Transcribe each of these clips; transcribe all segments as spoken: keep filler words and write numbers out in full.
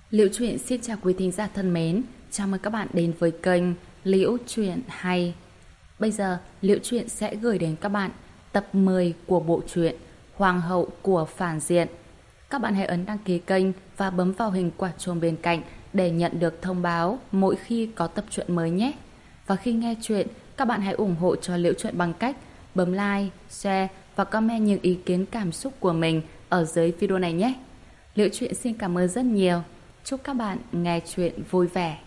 Liễu Chuyện xin chào quý thính giả thân mến, chào mừng các bạn đến với kênh Liễu Chuyện Hay. Bây giờ, Liễu Chuyện sẽ gửi đến các bạn tập mười của bộ truyện Hoàng hậu của phản diện. Các bạn hãy ấn đăng ký kênh và bấm vào hình quả chuông bên cạnh để nhận được thông báo mỗi khi có tập truyện mới nhé. Và khi nghe chuyện, các bạn hãy ủng hộ cho Liễu Chuyện bằng cách bấm like, share và comment những ý kiến cảm xúc của mình ở dưới video này nhé. Liễu Chuyện xin cảm ơn rất nhiều. Chúc các bạn nghe chuyện vui vẻ.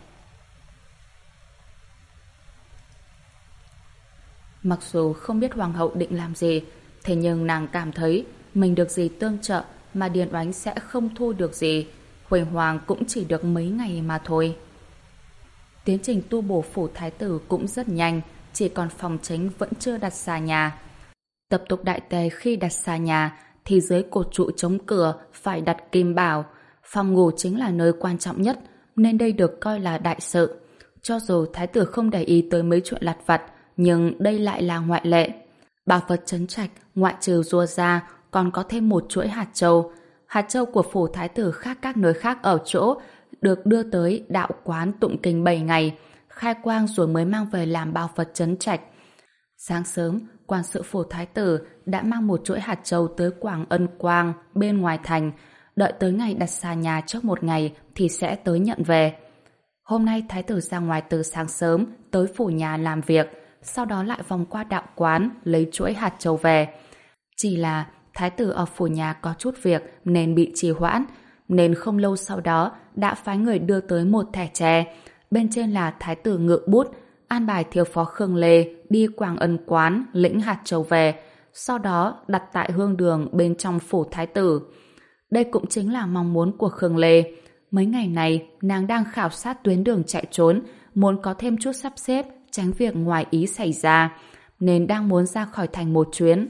Mặc dù không biết hoàng hậu định làm gì, thế nhưng nàng cảm thấy mình được gì tương trợ mà Điền Oánh sẽ không thu được gì. Huỳnh Hoàng cũng chỉ được mấy ngày mà thôi. Tiến trình tu bổ phủ thái tử cũng rất nhanh, chỉ còn phòng chính vẫn chưa đặt xà nhà. Tập tục đại tề khi đặt xà nhà thì dưới cột trụ chống cửa phải đặt kim bảo. Phòng ngủ chính là nơi quan trọng nhất, nên đây được coi là đại sự. Cho dù thái tử không để ý tới mấy chuyện lặt vặt, nhưng đây lại là ngoại lệ. Bảo vật trấn trạch, ngoại trừ rùa ra, còn có thêm một chuỗi hạt châu. Hạt châu của phủ thái tử khác các nơi khác ở chỗ, được đưa tới đạo quán tụng kinh bảy ngày, khai quang rồi mới mang về làm bảo vật trấn trạch. Sáng sớm, quan sự phủ thái tử đã mang một chuỗi hạt châu tới Quảng Ân Quang bên ngoài thành, đợi tới ngày đặt xà nhà trước một ngày thì sẽ tới nhận về. Hôm nay thái tử ra ngoài từ sáng sớm tới phủ nhà làm việc, sau đó lại vòng qua đạo quán lấy chuỗi hạt châu về. Chỉ là thái tử ở phủ nhà có chút việc nên bị trì hoãn, nên không lâu sau đó đã phái người đưa tới một thẻ tre, bên trên là thái tử ngự bút, an bài thiếu phó Khương Lê đi Quảng Ân quán lĩnh hạt châu về, sau đó đặt tại hương đường bên trong phủ thái tử. Đây cũng chính là mong muốn của Khương Lê. Mấy ngày này, nàng đang khảo sát tuyến đường chạy trốn, muốn có thêm chút sắp xếp, tránh việc ngoài ý xảy ra, nên đang muốn ra khỏi thành một chuyến.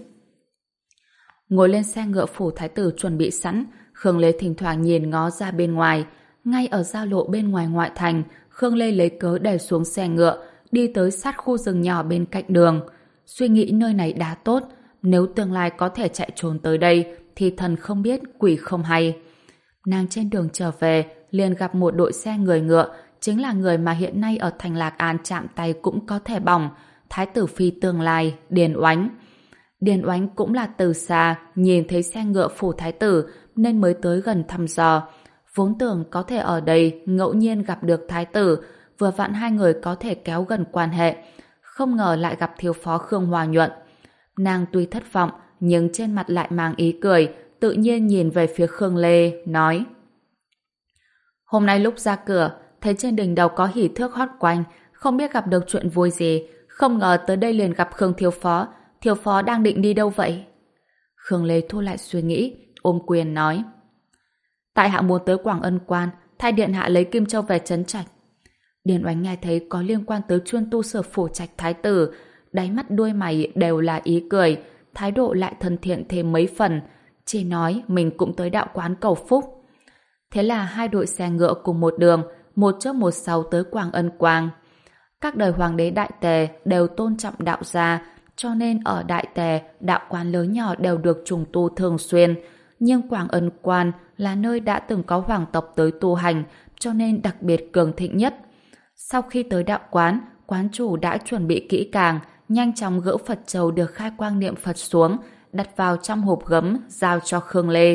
Ngồi lên xe ngựa phủ thái tử chuẩn bị sẵn, Khương Lê thỉnh thoảng nhìn ngó ra bên ngoài. Ngay ở giao lộ bên ngoài ngoại thành, Khương Lê lấy cớ đè xuống xe ngựa, đi tới sát khu rừng nhỏ bên cạnh đường. Suy nghĩ nơi này đã tốt, nếu tương lai có thể chạy trốn tới đây, thì thần không biết quỷ không hay. Nàng trên đường trở về liền gặp một đội xe người ngựa, chính là người mà hiện nay ở thành Lạc An chạm tay cũng có thể bỏng, thái tử phi tương lai Điền Oánh. Điền Oánh cũng là từ xa nhìn thấy xe ngựa phủ thái tử nên mới tới gần thăm dò, vốn tưởng có thể ở đây ngẫu nhiên gặp được thái tử, vừa vặn hai người có thể kéo gần quan hệ, không ngờ lại gặp thiếu phó Khương Hòa Nhuận. Nàng tuy thất vọng nhưng trên mặt lại mang ý cười, tự nhiên nhìn về phía Khương Lê, nói: Hôm nay lúc ra cửa, thấy trên đỉnh đầu có hỉ thước hót quanh, không biết gặp được chuyện vui gì, không ngờ tới đây liền gặp Khương thiếu phó. Thiếu phó đang định đi đâu vậy? Khương Lê thu lại suy nghĩ, ôm quyền nói: Tại hạ muốn tới Quảng Ân Quan, thay điện hạ lấy Kim Châu về trấn trạch. Điền Oánh nghe thấy có liên quan tới chuyên tu sửa phủ trạch thái tử, đáy mắt đuôi mày đều là ý cười, thái độ lại thân thiện thêm mấy phần, chỉ nói mình cũng tới đạo quán cầu phúc. Thế là hai đội xe ngựa cùng một đường, một trước một sau tới Quảng Ân Quang. Các đời hoàng đế đại tề đều tôn trọng đạo gia, cho nên ở đại tề đạo quán lớn nhỏ đều được trùng tu thường xuyên, nhưng Quảng Ân Quan là nơi đã từng có hoàng tộc tới tu hành, cho nên đặc biệt cường thịnh nhất. Sau khi tới đạo quán, quán chủ đã chuẩn bị kỹ càng, nhanh chóng gỡ Phật trầu được khai quang niệm Phật xuống, đặt vào trong hộp gấm, giao cho Khương Lê.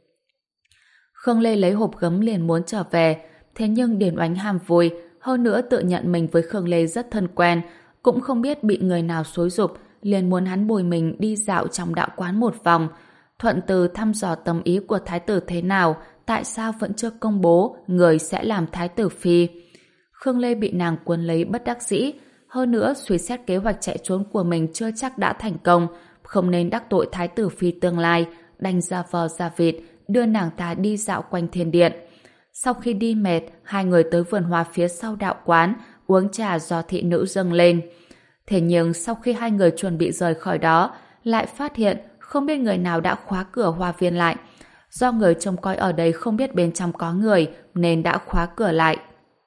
Khương Lê lấy hộp gấm liền muốn trở về, thế nhưng Điền Oánh ham vui, hơn nữa tự nhận mình với Khương Lê rất thân quen, cũng không biết bị người nào xúi giục, liền muốn hắn bồi mình đi dạo trong đạo quán một vòng, thuận từ thăm dò tâm ý của thái tử thế nào, tại sao vẫn chưa công bố người sẽ làm thái tử phi. Khương Lê bị nàng cuốn lấy bất đắc dĩ, hơn nữa suy xét kế hoạch chạy trốn của mình chưa chắc đã thành công, không nên đắc tội thái tử phi tương lai, đành ra vò ra vịt, đưa nàng ta đi dạo quanh thiên điện. Sau khi đi mệt, hai người tới vườn hoa phía sau đạo quán, uống trà do thị nữ dâng lên. Thế nhưng sau khi hai người chuẩn bị rời khỏi đó, lại phát hiện không biết người nào đã khóa cửa hoa viên lại. Do người trông coi ở đây không biết bên trong có người, nên đã khóa cửa lại.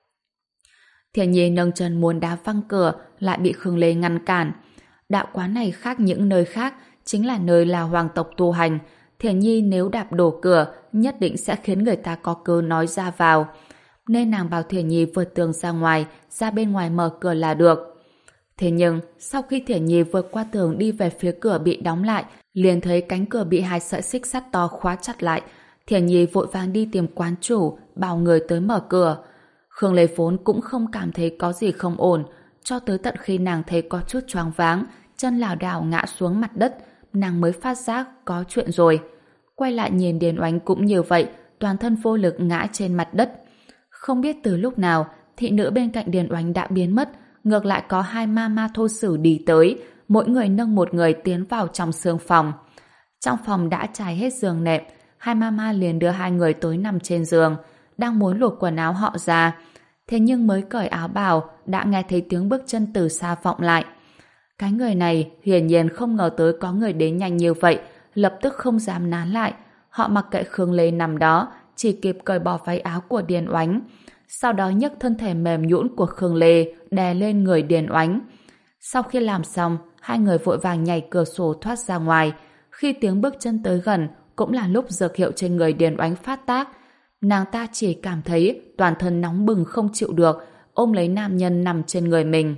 Thiền Nhi nâng chân muốn đá văng cửa, lại bị Khương Lê ngăn cản. Đạo quán này khác những nơi khác, chính là nơi là hoàng tộc tu hành. Thiền Nhi nếu đạp đổ cửa nhất định sẽ khiến người ta có cớ nói ra vào. Nên nàng bảo Thiển Nhi vượt tường ra ngoài, ra bên ngoài mở cửa là được. Thế nhưng, sau khi Thiển Nhi vượt qua tường đi về phía cửa bị đóng lại, liền thấy cánh cửa bị hai sợi xích sắt to khóa chặt lại. Thiển Nhi vội vàng đi tìm quán chủ, bảo người tới mở cửa. Khương Lê vốn cũng không cảm thấy có gì không ổn, cho tới tận khi nàng thấy có chút choáng váng, chân lảo đảo ngã xuống mặt đất, nàng mới phát giác có chuyện rồi. Quay lại nhìn Điền Oánh cũng như vậy, toàn thân vô lực ngã trên mặt đất. Không biết từ lúc nào, thị nữ bên cạnh Điền Oánh đã biến mất, ngược lại có hai ma ma thô sử đi tới, mỗi người nâng một người tiến vào trong sương phòng. Trong phòng đã trải hết giường nệm, hai ma ma liền đưa hai người tới nằm trên giường, đang muốn luộc quần áo họ ra. Thế nhưng mới cởi áo bào, đã nghe thấy tiếng bước chân từ xa vọng lại. Cái người này hiển nhiên không ngờ tới có người đến nhanh như vậy, lập tức không dám nán lại. Họ mặc kệ Khương Lê nằm đó, chỉ kịp cởi bỏ váy áo của Điền Oánh. Sau đó nhấc thân thể mềm nhũn của Khương Lê đè lên người Điền Oánh. Sau khi làm xong, hai người vội vàng nhảy cửa sổ thoát ra ngoài. Khi tiếng bước chân tới gần, cũng là lúc dược hiệu trên người Điền Oánh phát tác. Nàng ta chỉ cảm thấy toàn thân nóng bừng không chịu được, ôm lấy nam nhân nằm trên người mình.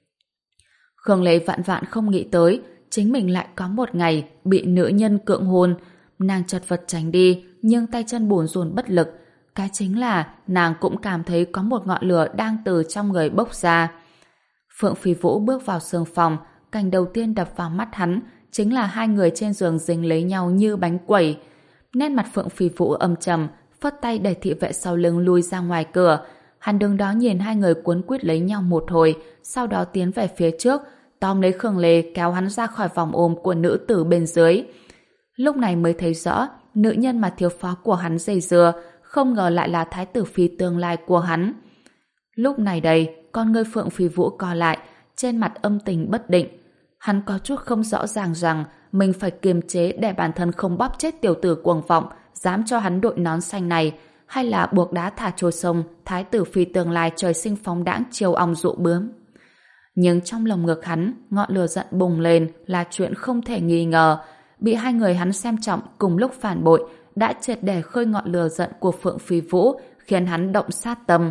Khương Lê vạn vạn không nghĩ tới, chính mình lại có một ngày bị nữ nhân cưỡng hôn. Nàng chật vật tránh đi, nhưng tay chân bủn rủn bất lực. Cái chính là nàng cũng cảm thấy có một ngọn lửa đang từ trong người bốc ra. Phượng Phi Vũ bước vào sương phòng, cảnh đầu tiên đập vào mắt hắn chính là hai người trên giường dính lấy nhau như bánh quẩy. Nét mặt Phượng Phi Vũ âm trầm, phất tay để thị vệ sau lưng lui ra ngoài cửa. Hắn đứng đó nhìn hai người cuốn quýt lấy nhau một hồi, sau đó tiến về phía trước, tóm lấy Khương Lê kéo hắn ra khỏi vòng ôm của nữ tử bên dưới. Lúc này mới thấy rõ, nữ nhân mà thiếu phó của hắn dây dưa, không ngờ lại là thái tử phi tương lai của hắn. Lúc này đây, con ngươi Phượng Phi Vũ co lại, trên mặt âm tình bất định. Hắn có chút không rõ ràng rằng mình phải kiềm chế để bản thân không bóp chết tiểu tử cuồng vọng, dám cho hắn đội nón xanh này, hay là buộc đá thả trôi sông, thái tử phi tương lai trời sinh phóng đãng chiều ong dụ bướm. Nhưng trong lồng ngực hắn, ngọn lửa giận bùng lên là chuyện không thể nghi ngờ. Bị hai người hắn xem trọng cùng lúc phản bội, đã triệt để khơi ngọn lửa giận của Phượng Phi Vũ, khiến hắn động sát tâm.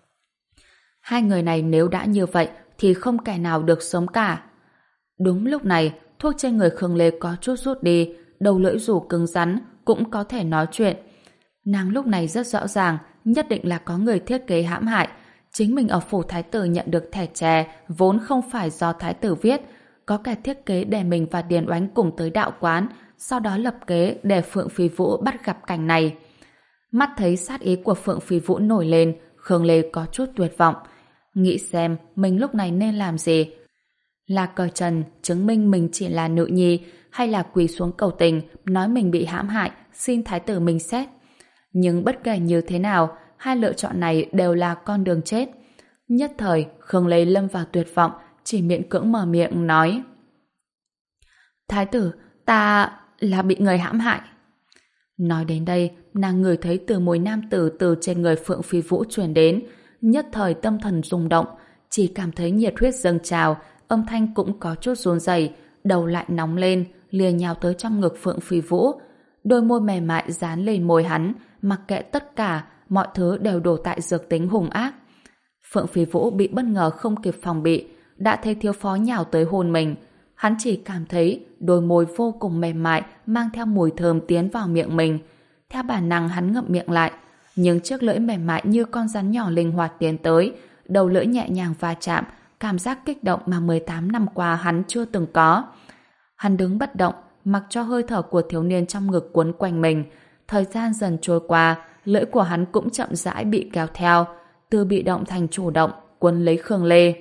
Hai người này nếu đã như vậy thì không kẻ nào được sống cả. Đúng lúc này, thuốc trên người Khương Lê có chút rút đi, đầu lưỡi dù cứng rắn cũng có thể nói chuyện. Nàng lúc này rất rõ ràng, nhất định là có người thiết kế hãm hại. Chính mình ở phủ thái tử nhận được thẻ chè vốn không phải do thái tử viết, có kẻ thiết kế để mình và Điền Oánh cùng tới đạo quán, sau đó lập kế để Phượng Phi Vũ bắt gặp cảnh này. Mắt thấy sát ý của Phượng Phi Vũ nổi lên, Khương Lê có chút tuyệt vọng. Nghĩ xem mình lúc này nên làm gì? Là cởi trần, chứng minh mình chỉ là nữ nhi, hay là quỳ xuống cầu tình, nói mình bị hãm hại, xin thái tử mình xét? Nhưng bất kể như thế nào, hai lựa chọn này đều là con đường chết. Nhất thời, Khương Lê lâm vào tuyệt vọng, chỉ miễn cưỡng mở miệng nói: Thái tử, ta là bị người hãm hại. Nói đến đây, nàng ngửi thấy từ mùi nam tử từ trên người Phượng Phi Vũ truyền đến, nhất thời tâm thần rung động, chỉ cảm thấy nhiệt huyết dâng trào, âm thanh cũng có chút run rẩy, đầu lại nóng lên, liền nhào tới trong ngực Phượng Phi Vũ. Đôi môi mềm mại dán lên môi hắn, mặc kệ tất cả, mọi thứ đều đổ tại dược tính hung ác. Phượng Phi Vũ bị bất ngờ không kịp phòng bị, đã thấy thiếu phó nhào tới hôn mình. Hắn chỉ cảm thấy đôi môi vô cùng mềm mại mang theo mùi thơm tiến vào miệng mình. Theo bản năng hắn ngậm miệng lại, nhưng chiếc lưỡi mềm mại như con rắn nhỏ linh hoạt tiến tới, đầu lưỡi nhẹ nhàng va chạm, cảm giác kích động mà mười tám năm qua hắn chưa từng có. Hắn đứng bất động, mặc cho hơi thở của thiếu niên trong ngực cuốn quanh mình. Thời gian dần trôi qua, lưỡi của hắn cũng chậm rãi bị kéo theo, từ bị động thành chủ động, cuốn lấy Khương Lê.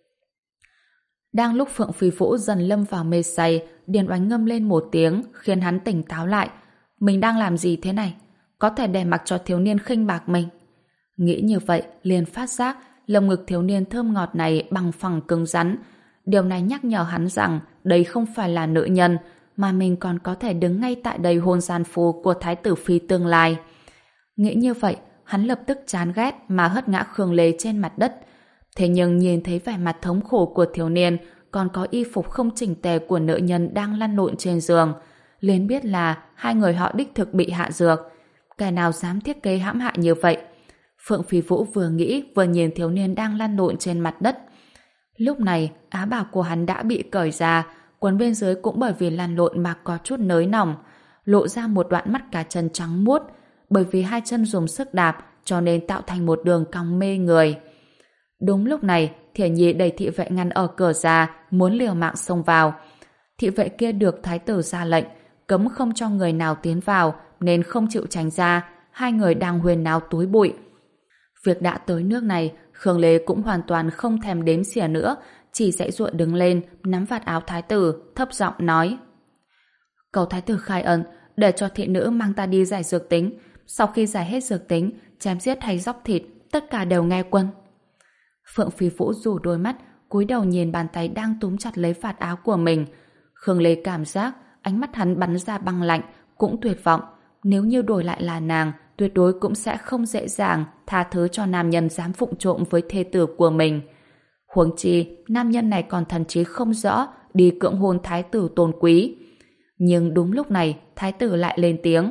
Đang lúc Phượng Phi Vũ dần lâm vào mê say, Điền Oánh ngâm lên một tiếng, khiến hắn tỉnh táo lại. Mình đang làm gì thế này? Có thể để mặc cho thiếu niên khinh bạc mình? Nghĩ như vậy, liền phát giác lồng ngực thiếu niên thơm ngọt này bằng phẳng cứng rắn. Điều này nhắc nhở hắn rằng đây không phải là nữ nhân, mà mình còn có thể đứng ngay tại đây hôn gian phu của thái tử phi tương lai. Nghĩ như vậy, hắn lập tức chán ghét mà hất ngã Khương Lê trên mặt đất. Thế nhưng nhìn thấy vẻ mặt thống khổ của thiếu niên, còn có y phục không chỉnh tề của nữ nhân đang lăn lộn trên giường, liền biết là hai người họ đích thực bị hạ dược. kẻ nào dám thiết kế hãm hại như vậy? Phượng Phi Vũ vừa nghĩ vừa nhìn thiếu niên đang lăn lộn trên mặt đất. Lúc này, áo bào của hắn đã bị cởi ra, quần bên dưới cũng bởi vì lăn lộn mà có chút nới lỏng, lộ ra một đoạn mắt cá chân trắng muốt, bởi vì hai chân dùng sức đạp cho nên tạo thành một đường cong mê người. Đúng lúc này, Thiển Nhi đẩy thị vệ ngăn ở cửa ra, muốn liều mạng xông vào. Thị vệ kia được thái tử ra lệnh, cấm không cho người nào tiến vào, nên không chịu tránh ra, hai người đang huyên náo túi bụi. Việc đã tới nước này, Khương Lê cũng hoàn toàn không thèm đếm xỉa nữa, chỉ giãy giụa đứng lên, nắm vạt áo thái tử, thấp giọng nói: cầu thái tử khai ân, để cho thị nữ mang ta đi giải dược tính. Sau khi giải hết dược tính, chém giết hay dóc thịt, tất cả đều nghe quân. Phượng Phi Vũ rủ đôi mắt, cúi đầu nhìn bàn tay đang túm chặt lấy vạt áo của mình. Khương Lê cảm giác ánh mắt hắn bắn ra băng lạnh, cũng tuyệt vọng. Nếu như đổi lại là nàng, tuyệt đối cũng sẽ không dễ dàng tha thứ cho nam nhân dám phụng trộm với thê tử của mình. Huống chi, nam nhân này còn thần trí không rõ, đi cưỡng hôn thái tử tôn quý. Nhưng đúng lúc này, thái tử lại lên tiếng: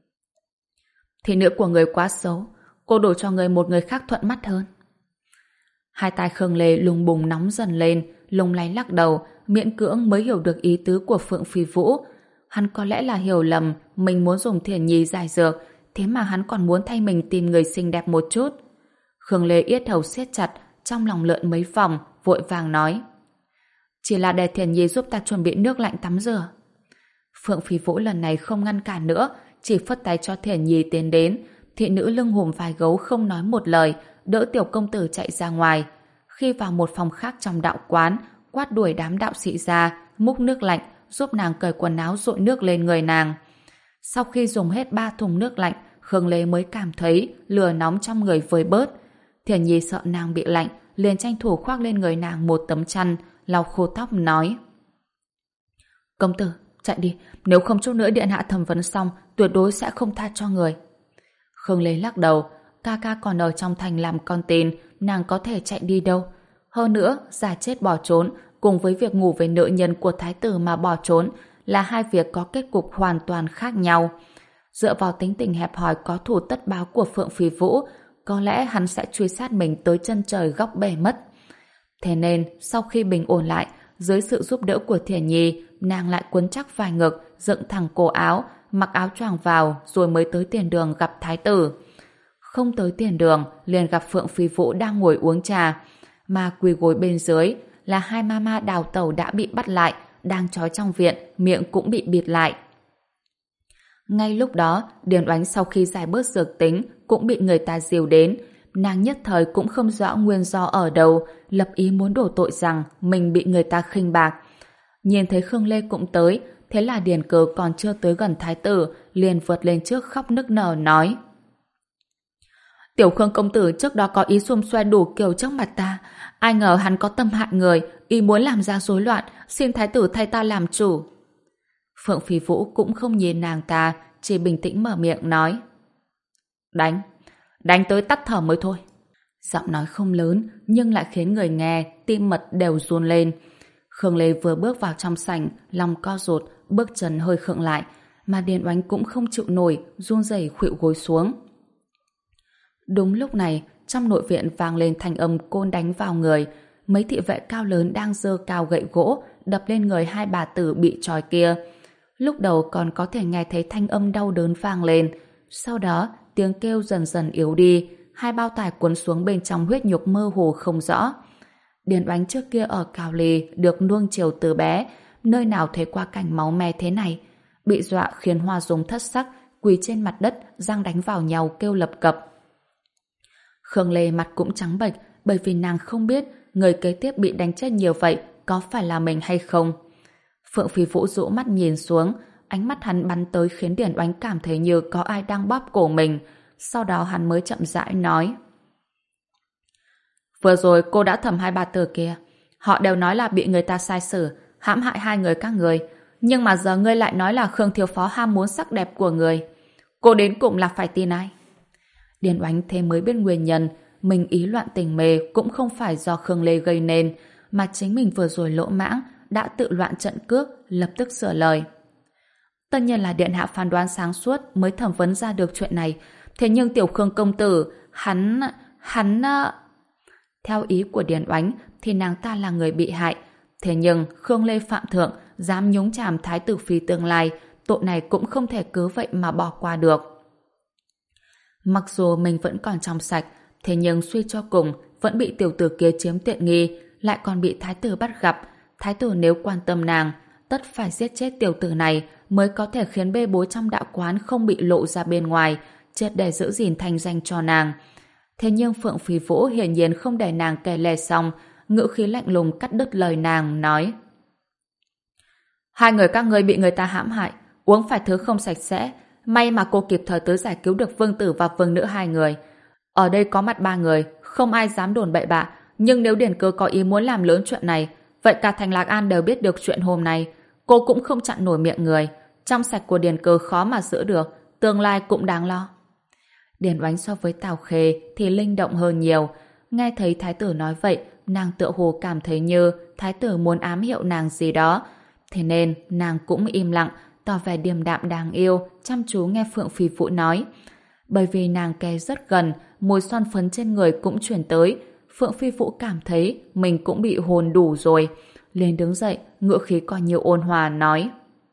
thị nữ của người quá xấu, cô đổi cho người một người khác thuận mắt hơn. Hai tai Khương Lê lùng bùng nóng dần lên, lung lay lắc đầu, miễn cưỡng mới hiểu được ý tứ của Phượng Phi Vũ. Hắn có lẽ là hiểu lầm mình muốn dùng Thiển Nhi giải dược, thế mà hắn còn muốn thay mình tìm người xinh đẹp một chút. Khương Lê yết hầu siết chặt, trong lòng lượn mấy vòng, vội vàng nói: chỉ là để Thiển Nhi giúp ta chuẩn bị nước lạnh tắm rửa. Phượng Phi Vũ lần này không ngăn cản nữa, chỉ phất tay cho Thiển Nhi tiến đến. Thị nữ lưng hùm vai gấu không nói một lời, đỡ tiểu công tử chạy ra ngoài. Khi vào một phòng khác trong đạo quán, quát đuổi đám đạo sĩ ra, múc nước lạnh, giúp nàng cởi quần áo dội nước lên người nàng. Sau khi dùng hết ba thùng nước lạnh, Khương Lê mới cảm thấy lửa nóng trong người vơi bớt. Thiển Nhi sợ nàng bị lạnh, liền tranh thủ khoác lên người nàng một tấm chăn, lau khô tóc nói: công tử, chạy đi, nếu không chút nữa điện hạ thẩm vấn xong, tuyệt đối sẽ không tha cho người. Khương Lê lắc đầu: ca ca còn ở trong thành làm con tin, nàng có thể chạy đi đâu. Hơn nữa, giả chết bỏ trốn cùng với việc ngủ với nữ nhân của thái tử mà bỏ trốn là hai việc có kết cục hoàn toàn khác nhau. Dựa vào tính tình hẹp hòi có thù tất báo của Phượng Phi Vũ, có lẽ hắn sẽ truy sát mình tới chân trời góc bể mất. Thế nên, sau khi bình ổn lại, dưới sự giúp đỡ của Thiển Nhi, nàng lại quấn chắc vai ngực, dựng thẳng cổ áo, mặc áo choàng vào, rồi mới tới tiền đường gặp thái tử. Không tới tiền đường, liền gặp Phượng Phi Vũ đang ngồi uống trà, mà quỳ gối bên dưới là hai mama đào tẩu đã bị bắt lại, đang trói trong viện, miệng cũng bị bịt lại. Ngay lúc đó, Điền Oánh sau khi giải bớt dược tính cũng bị người ta dìu đến. Nàng nhất thời cũng không rõ nguyên do ở đâu, lập ý muốn đổ tội rằng mình bị người ta khinh bạc. Nhìn thấy Khương Lê cũng tới, thế là Điền Cờ còn chưa tới gần thái tử, liền vượt lên trước khóc nức nở nói: tiểu Khương công tử trước đó có ý xung xoe đủ kiểu trước mặt ta, ai ngờ hắn có tâm hại người, ý muốn làm ra rối loạn, xin thái tử thay ta làm chủ. Phượng Phi Vũ cũng không nhìn nàng ta, chỉ bình tĩnh mở miệng nói: đánh, đánh tới tắt thở mới thôi. Giọng nói không lớn nhưng lại khiến người nghe tim mật đều run lên. Khương Lê vừa bước vào trong sảnh, lòng co rụt, bước chân hơi khựng lại, mà Điền Oánh cũng không chịu nổi, run rẩy khuỵu gối xuống. Đúng lúc này, trong nội viện vang lên thanh âm côn đánh vào người. Mấy thị vệ cao lớn đang giơ cao gậy gỗ đập lên người hai bà tử bị trói kia. Lúc đầu còn có thể nghe thấy thanh âm đau đớn vang lên, sau đó tiếng kêu dần dần yếu đi, hai bao tải cuốn xuống bên trong huyết nhục mơ hồ không rõ. Điền Oánh trước kia ở Cào Lì được nuông chiều từ bé, nơi nào thấy qua cảnh máu me thế này, bị dọa khiến Hoa Dung thất sắc, quỳ trên mặt đất, giang đánh vào nhau kêu lập cập. Khương Lê mặt cũng trắng bệch, bởi vì nàng không biết người kế tiếp bị đánh chết nhiều vậy có phải là mình hay không. Phượng Phi Vũ dụ mắt nhìn xuống, ánh mắt hắn bắn tới khiến Điền Oánh cảm thấy như có ai đang bóp cổ mình. Sau đó hắn mới chậm rãi nói: vừa rồi cô đã thẩm hai bà tử kia, họ đều nói là bị người ta sai xử, hãm hại hai người các người, nhưng mà giờ ngươi lại nói là Khương thiếu phó ham muốn sắc đẹp của người. Cô đến cùng là phải tin ai? Điền Oánh thế mới biết nguyên nhân mình ý loạn tình mê cũng không phải do Khương Lê gây nên, mà chính mình vừa rồi lỗ mãng đã tự loạn trận cước, lập tức sửa lời: Tất nhiên là điện hạ phán đoán sáng suốt mới thẩm vấn ra được chuyện này. Thế nhưng Tiểu Khương công tử, hắn... hắn... Theo ý của Điền Oánh thì nàng ta là người bị hại. Thế nhưng Khương Lê phạm thượng dám nhúng chàm thái tử phi tương lai, tội này cũng không thể cứ vậy mà bỏ qua được. Mặc dù mình vẫn còn trong sạch, thế nhưng suy cho cùng vẫn bị tiểu tử kia chiếm tiện nghi, lại còn bị thái tử bắt gặp. Thái tử nếu quan tâm nàng, tất phải giết chết tiểu tử này mới có thể khiến bê bối trong đạo quán không bị lộ ra bên ngoài, chết để giữ gìn thanh danh cho nàng. Thế nhưng Phượng Phi Vũ hiển nhiên không để nàng kể lể xong, ngữ khí lạnh lùng cắt đứt lời nàng, nói: Hai người các ngươi bị người ta hãm hại, uống phải thứ không sạch sẽ. May mà cô kịp thời tới giải cứu được vương tử và vương nữ hai người. Ở đây có mặt ba người, không ai dám đồn bậy bạ. Nhưng nếu Điền Cơ có ý muốn làm lớn chuyện này, vậy cả thành Lạc An đều biết được chuyện hôm nay. Cô cũng không chặn nổi miệng người. Trong sạch của Điền Cơ khó mà giữ được, tương lai cũng đáng lo. Điền Oánh so với Tào Khê thì linh động hơn nhiều. Nghe thấy thái tử nói vậy, nàng tựa hồ cảm thấy như thái tử muốn ám hiệu nàng gì đó. Thế nên nàng cũng im lặng, tỏ vẻ điềm đạm đáng yêu, chăm chú nghe Phượng Phi Vũ nói. Bởi vì nàng kề rất gần, mùi son phấn trên người cũng chuyển tới. Phượng Phi Vũ cảm thấy mình cũng bị hồn đủ rồi. Liền đứng dậy, ngữ khí còn nhiều ôn hòa nói: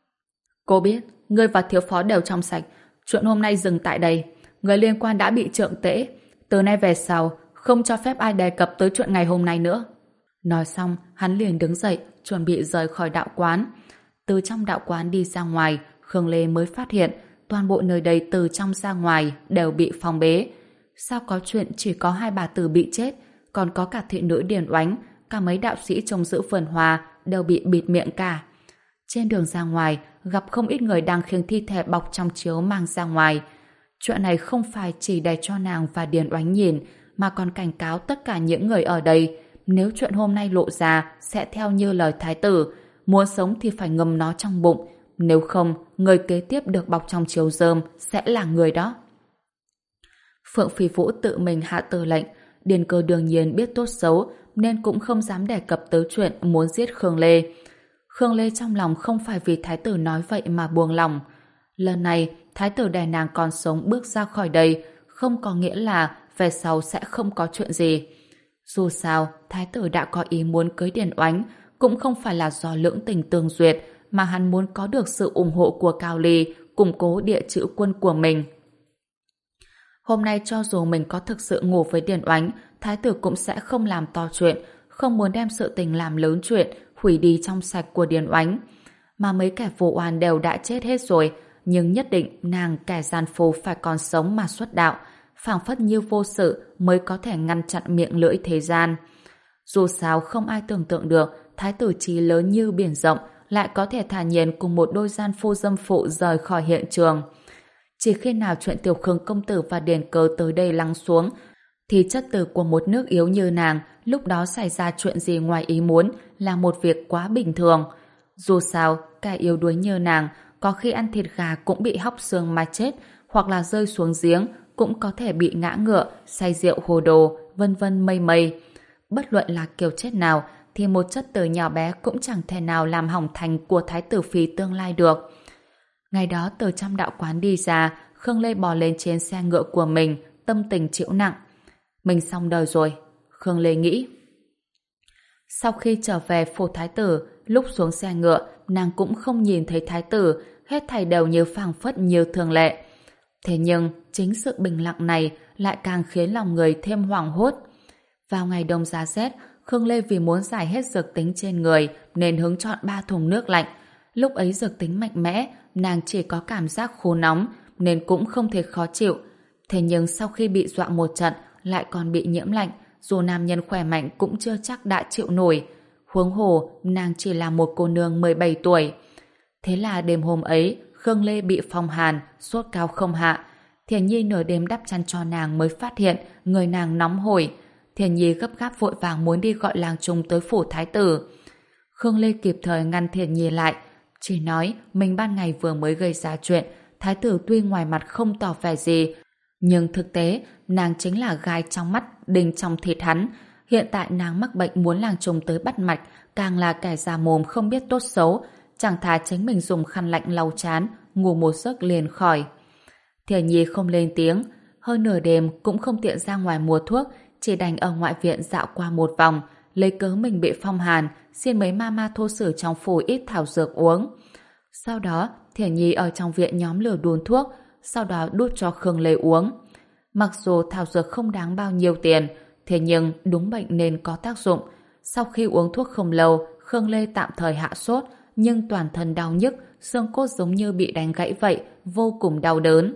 Cô biết, ngươi và thiếu phó đều trong sạch. Chuyện hôm nay dừng tại đây. Người liên quan đã bị trượng tễ. Từ nay về sau, không cho phép ai đề cập tới chuyện ngày hôm nay nữa. Nói xong, hắn liền đứng dậy, chuẩn bị rời khỏi đạo quán. Từ trong đạo quán đi ra ngoài, Khương Lê mới phát hiện toàn bộ nơi đây từ trong ra ngoài đều bị phong bế. Sao có chuyện chỉ có hai bà tử bị chết, còn có cả thị nữ Điền Oánh, cả mấy đạo sĩ trông giữ vườn hoa đều bị bịt miệng cả. Trên đường ra ngoài, gặp không ít người đang khiêng thi thể bọc trong chiếu mang ra ngoài. Chuyện này không phải chỉ để cho nàng và Điền Oánh nhìn, mà còn cảnh cáo tất cả những người ở đây. Nếu chuyện hôm nay lộ ra, sẽ theo như lời thái tử. Muốn sống thì phải ngâm nó trong bụng. Nếu không, người kế tiếp được bọc trong chiếu rơm sẽ là người đó. Phượng Phi Vũ tự mình hạ tử lệnh. Điền Cơ đương nhiên biết tốt xấu, nên cũng không dám đề cập tới chuyện muốn giết Khương Lê. Khương Lê trong lòng không phải vì thái tử nói vậy mà buông lòng. Lần này, thái tử đè nàng còn sống bước ra khỏi đây, không có nghĩa là về sau sẽ không có chuyện gì. Dù sao, thái tử đã có ý muốn cưới Điền Oánh, cũng không phải là do lưỡng tình tương duyệt, mà hắn muốn có được sự ủng hộ của Cao Ly, củng cố địa chữ quân của mình. Hôm nay cho dù mình có thực sự ngủ với Điền Oánh, thái tử cũng sẽ không làm to chuyện, không muốn đem sự tình làm lớn chuyện, hủy đi trong sạch của Điền Oánh. Mà mấy kẻ vô oan đều đã chết hết rồi, nhưng nhất định nàng kẻ gian phu phải còn sống mà xuất đạo, phảng phất như vô sự mới có thể ngăn chặn miệng lưỡi thế gian. Dù sao không ai tưởng tượng được thái tử trí lớn như biển rộng lại có thể thản nhiên cùng một đôi gian phu dâm phụ rời khỏi hiện trường. Chỉ khi nào chuyện Tiểu Khương công tử và Điền Cơ tới đây lắng xuống, thì chất tử của một nước yếu như nàng lúc đó xảy ra chuyện gì ngoài ý muốn là một việc quá bình thường. Dù sao, kẻ yếu đuối như nàng có khi ăn thịt gà cũng bị hóc xương mà chết, hoặc là rơi xuống giếng cũng có thể bị ngã ngựa, say rượu hồ đồ, vân vân mây mây. Bất luận là kiểu chết nào thì một chất tử nhỏ bé cũng chẳng thể nào làm hỏng thành của thái tử phi tương lai được. Ngày đó từ trong đạo quán đi ra, Khương Lê bò lên trên xe ngựa của mình, tâm tình chịu nặng. Mình xong đời rồi, Khương Lê nghĩ. Sau khi trở về phủ thái tử, lúc xuống xe ngựa, nàng cũng không nhìn thấy thái tử, hết thảy đều như phảng phất như thường lệ. Thế nhưng, chính sự bình lặng này lại càng khiến lòng người thêm hoảng hốt. Vào ngày đông giá rét, Khương Lê vì muốn giải hết dược tính trên người nên hứng chọn ba thùng nước lạnh. Lúc ấy dược tính mạnh mẽ, nàng chỉ có cảm giác khô nóng nên cũng không thể khó chịu. Thế nhưng sau khi bị dọa một trận lại còn bị nhiễm lạnh, dù nam nhân khỏe mạnh cũng chưa chắc đã chịu nổi. Huống hồ, nàng chỉ là một cô nương mười bảy tuổi. Thế là đêm hôm ấy, Khương Lê bị phong hàn, sốt cao không hạ. Thiền Nhi nửa đêm đắp chăn cho nàng mới phát hiện người nàng nóng hổi. Thiền Nhi gấp gáp vội vàng muốn đi gọi Lang Trung tới phủ thái tử. Khương Lê kịp thời ngăn Thiền Nhi lại, chỉ nói mình ban ngày vừa mới gây ra chuyện. Thái tử tuy ngoài mặt không tỏ vẻ gì, nhưng thực tế nàng chính là gai trong mắt, đinh trong thịt hắn. Hiện tại nàng mắc bệnh muốn Lang Trung tới bắt mạch, càng là kẻ già mồm không biết tốt xấu, chẳng thà chính mình dùng khăn lạnh lau chán, ngủ một giấc liền khỏi. Thiền Nhi không lên tiếng, hơn nửa đêm cũng không tiện ra ngoài mua thuốc, chỉ đành ở ngoại viện dạo qua một vòng, lấy cớ mình bị phong hàn, xin mấy mama thô sử trong phủ ít thảo dược uống. Sau đó, Thiền Nhi ở trong viện nhóm lửa đun thuốc, sau đó đút cho Khương Lê uống. Mặc dù thảo dược không đáng bao nhiêu tiền, thế nhưng đúng bệnh nên có tác dụng. Sau khi uống thuốc không lâu, Khương Lê tạm thời hạ sốt, nhưng toàn thân đau nhức, xương cốt giống như bị đánh gãy vậy, vô cùng đau đớn.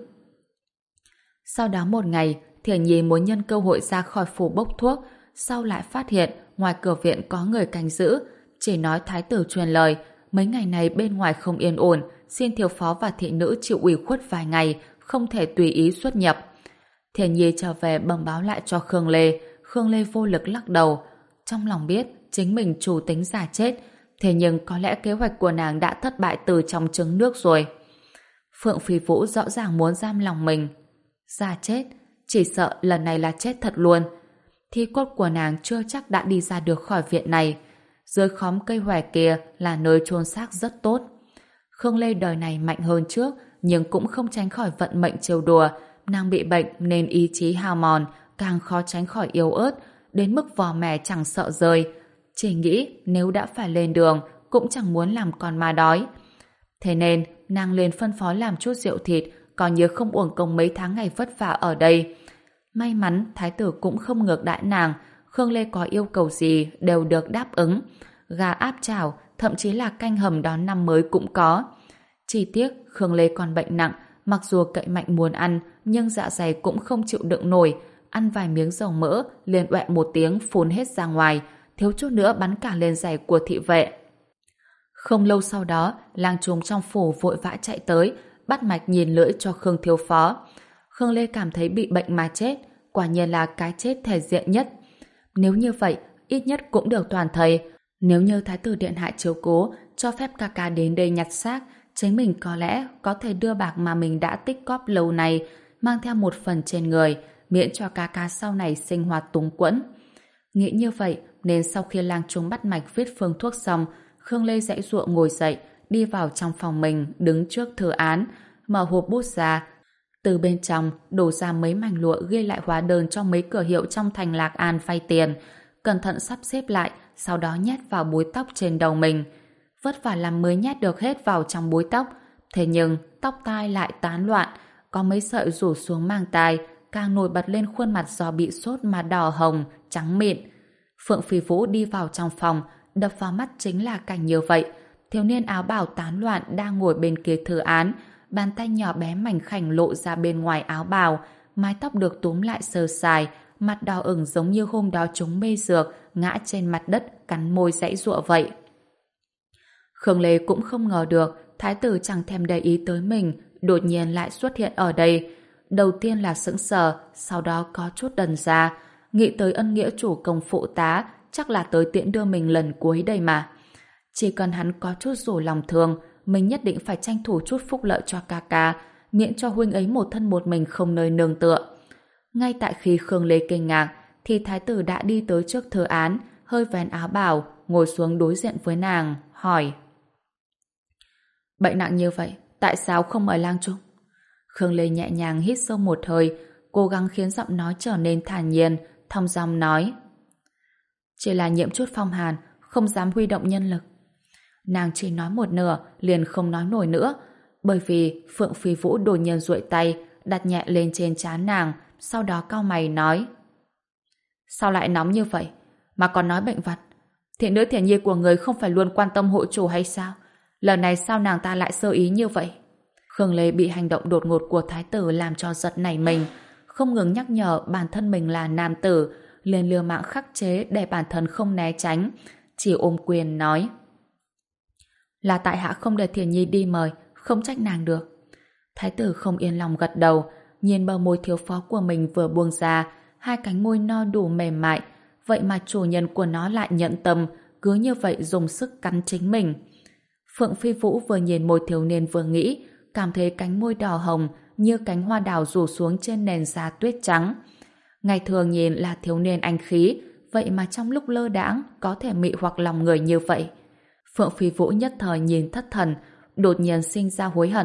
Sau đó một ngày, Thiền Nhi muốn nhân cơ hội ra khỏi phủ bốc thuốc, sau lại phát hiện ngoài cửa viện có người canh giữ, chỉ nói thái tử truyền lời, mấy ngày này bên ngoài không yên ổn, xin thiếu phó và thị nữ chịu ủy khuất vài ngày, không thể tùy ý xuất nhập. Thiền Nhi trở về bẩm báo lại cho Khương Lê, Khương Lê vô lực lắc đầu, trong lòng biết chính mình chủ tính giả chết, thế nhưng có lẽ kế hoạch của nàng đã thất bại từ trong trứng nước rồi. Phượng Phi Vũ rõ ràng muốn giam lòng mình. Giả chết, chỉ sợ lần này là chết thật luôn. Thi cốt của nàng chưa chắc đã đi ra được khỏi viện này. Dưới khóm cây hòe kia là nơi chôn xác rất tốt. Khương Lê đời này mạnh hơn trước, nhưng cũng không tránh khỏi vận mệnh trêu đùa. Nàng bị bệnh nên ý chí hao mòn, càng khó tránh khỏi yếu ớt, đến mức vò mẻ chẳng sợ rơi. Chỉ nghĩ nếu đã phải lên đường, cũng chẳng muốn làm con ma đói. Thế nên, nàng liền phân phó làm chút rượu thịt, coi như không uổng công mấy tháng ngày vất vả ở đây. May mắn, thái tử cũng không ngược đãi nàng, Khương Lê có yêu cầu gì đều được đáp ứng. Gà áp chảo, thậm chí là canh hầm đón năm mới cũng có. Chỉ tiếc, Khương Lê còn bệnh nặng, mặc dù cậy mạnh muốn ăn, nhưng dạ dày cũng không chịu đựng nổi. Ăn vài miếng dầu mỡ, liền oẹ một tiếng phun hết ra ngoài, thiếu chút nữa bắn cả lên giày của thị vệ. Không lâu sau đó, lang trung trong phủ vội vã chạy tới, bắt mạch nhìn lưỡi cho Khương thiếu phó. Khương Lê cảm thấy bị bệnh mà chết, quả nhiên là cái chết thể diện nhất. Nếu như vậy, ít nhất cũng được toàn thây. Nếu như thái tử điện hạ chiếu cố, cho phép ca ca đến đây nhặt xác, chính mình có lẽ có thể đưa bạc mà mình đã tích cóp lâu nay, mang theo một phần trên người, miễn cho ca ca sau này sinh hoạt túng quẫn. Nghĩ như vậy, nên sau khi lang trung bắt mạch viết phương thuốc xong, Khương Lê giãy giụa ngồi dậy, đi vào trong phòng mình, đứng trước thư án, mở hộp bút ra. Từ bên trong, đổ ra mấy mảnh lụa ghi lại hóa đơn cho mấy cửa hiệu trong thành Lạc An vay tiền, cẩn thận sắp xếp lại, sau đó nhét vào búi tóc trên đầu mình. Vất vả lắm mới nhét được hết vào trong búi tóc, thế nhưng tóc tai lại tán loạn, có mấy sợi rủ xuống mang tai, càng nổi bật lên khuôn mặt do bị sốt mà đỏ hồng, trắng mịn. Phượng Phi Vũ đi vào trong phòng, đập vào mắt chính là cảnh như vậy. Thiếu niên áo bào tán loạn đang ngồi bên kia thư án, bàn tay nhỏ bé mảnh khảnh lộ ra bên ngoài áo bào, mái tóc được túm lại sơ sài, mặt đỏ ửng giống như hôm đó chúng mê dược, ngã trên mặt đất, cắn môi giãy giụa vậy. Khương Lê cũng không ngờ được thái tử chẳng thèm để ý tới mình, đột nhiên lại xuất hiện ở đây. Đầu tiên là sững sờ, sau đó có chút đần ra, nghĩ tới ân nghĩa chủ công phụ tá, chắc là tới tiễn đưa mình lần cuối đây mà. Chỉ cần hắn có chút rủ lòng thương, mình nhất định phải tranh thủ chút phúc lợi cho ca ca, miễn cho huynh ấy một thân một mình không nơi nương tựa. Ngay tại khi Khương Lê kinh ngạc, thì thái tử đã đi tới trước thư án, hơi vén áo bào, ngồi xuống đối diện với nàng, hỏi: Bệnh nặng như vậy, tại sao không mời lang trung? Khương Lê nhẹ nhàng hít sâu một hơi, cố gắng khiến giọng nói trở nên thản nhiên, thong dong nói: Chỉ là nhiễm chút phong hàn, không dám huy động nhân lực. Nàng chỉ nói một nửa, liền không nói nổi nữa, bởi vì Phượng Phi Vũ đột nhiên duỗi tay, đặt nhẹ lên trên trán nàng, sau đó cau mày nói: Sao lại nóng như vậy, mà còn nói bệnh vặt? Thị nữ Thiền Nhi của người không phải luôn quan tâm hộ chủ hay sao? Lần này sao nàng ta lại sơ ý như vậy? Khương Lê bị hành động đột ngột của thái tử làm cho giật nảy mình, không ngừng nhắc nhở bản thân mình là nam tử, liền liều mạng khắc chế để bản thân không né tránh, chỉ ôm quyền nói: Là tại hạ không để Thiền Nhi đi mời, không trách nàng được. Thái tử không yên lòng gật đầu, nhìn bờ môi thiếu phó của mình vừa buông ra, hai cánh môi no đủ mềm mại, vậy mà chủ nhân của nó lại nhận tâm, cứ như vậy dùng sức cắn chính mình. Phượng Phi Vũ vừa nhìn môi thiếu niên vừa nghĩ, cảm thấy cánh môi đỏ hồng như cánh hoa đào rủ xuống trên nền da tuyết trắng. Ngày thường nhìn là thiếu niên anh khí, vậy mà trong lúc lơ đãng có thể mị hoặc lòng người như vậy. Phượng Phi Vũ nhất thời nhìn thất thần, đột nhiên sinh ra hối hận.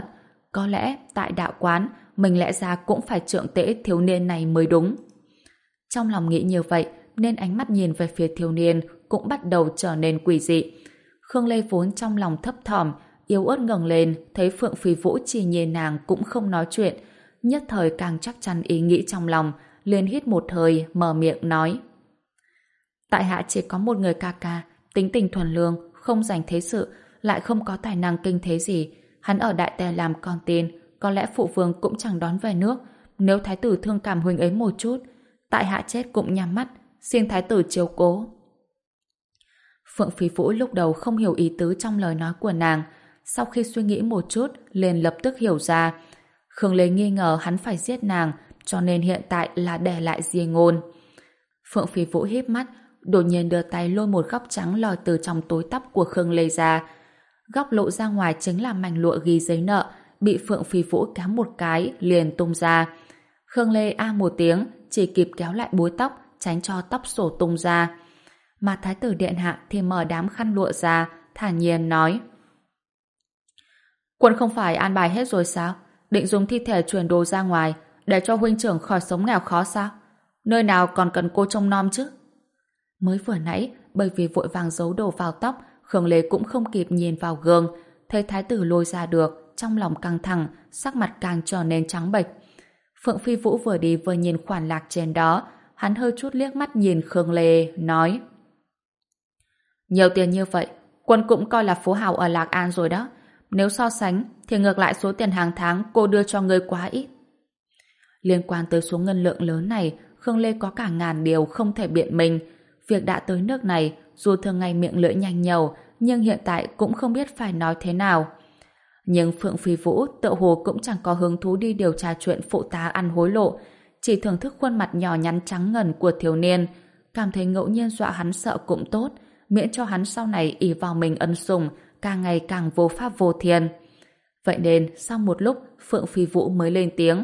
có lẽ tại đạo quán mình lẽ ra cũng phải trượng tễ thiếu niên này mới đúng. Trong lòng nghĩ như vậy nên ánh mắt nhìn về phía thiếu niên cũng bắt đầu trở nên quỷ dị. Khương Lê vốn trong lòng thấp thỏm, yếu ớt ngẩng lên thấy Phượng Phi Vũ chỉ nhìn nàng cũng không nói chuyện, nhất thời càng chắc chắn ý nghĩ trong lòng, liền hít một hơi mở miệng nói: tại hạ chỉ có một người ca ca, tính tình thuần lương, không dành thế sự, lại không có tài năng kinh thế gì. Hắn ở Đại Tề làm con tin, có lẽ phụ vương cũng chẳng đón về nước. Nếu thái tử thương cảm huynh ấy một chút, tại hạ chết cũng nhắm mắt, xin thái tử chiếu cố. Phượng Phi Vũ lúc đầu không hiểu ý tứ trong lời nói của nàng, sau khi suy nghĩ một chút liền lập tức hiểu ra. Khương Lê nghi ngờ hắn phải giết nàng, cho nên hiện tại là để lại di ngôn. Phượng Phi Vũ híp mắt, đột nhiên đưa tay lôi một góc trắng lòi từ trong túi tóc của Khương Lê ra. Góc lộ ra ngoài chính là mảnh lụa ghi giấy nợ, bị Phượng Phi Vũ kéo một cái liền tung ra. Khương Lê a một tiếng, chỉ kịp kéo lại búi tóc, tránh cho tóc sổ tung ra. Mà thái tử điện hạ thì mở đám khăn lụa ra, thản nhiên nói: quân không phải an bài hết rồi sao? Định dùng thi thể chuyển đồ ra ngoài để cho huynh trưởng khỏi sống nghèo khó sao? Nơi nào còn cần cô trông nom chứ? Mới vừa nãy bởi vì vội vàng giấu đồ vào tóc, Khương Lê cũng không kịp nhìn vào gương, thấy thái tử lôi ra được, trong lòng căng thẳng, sắc mặt càng trở nên trắng bệch. Phượng Phi Vũ vừa đi vừa nhìn khoản lạc trên đó, hắn hơi chút liếc mắt nhìn Khương Lê, nói: nhiều tiền như vậy, quân cũng coi là phú hào ở Lạc An rồi đó. Nếu so sánh, thì ngược lại số tiền hàng tháng cô đưa cho ngươi quá ít. Liên quan tới số ngân lượng lớn này, Khương Lê có cả ngàn điều không thể biện minh. Việc đã tới nước này, dù thường ngày miệng lưỡi nhanh nhầu, nhưng hiện tại cũng không biết phải nói thế nào. Nhưng Phượng Phi Vũ tựa hồ cũng chẳng có hứng thú đi điều tra chuyện phụ tá ăn hối lộ, chỉ thưởng thức khuôn mặt nhỏ nhắn trắng ngần của thiếu niên, cảm thấy ngẫu nhiên dọa hắn sợ cũng tốt, miễn cho hắn sau này ỷ vào mình ân sủng, càng ngày càng vô pháp vô thiên. Vậy nên sau một lúc Phượng Phi Vũ mới lên tiếng: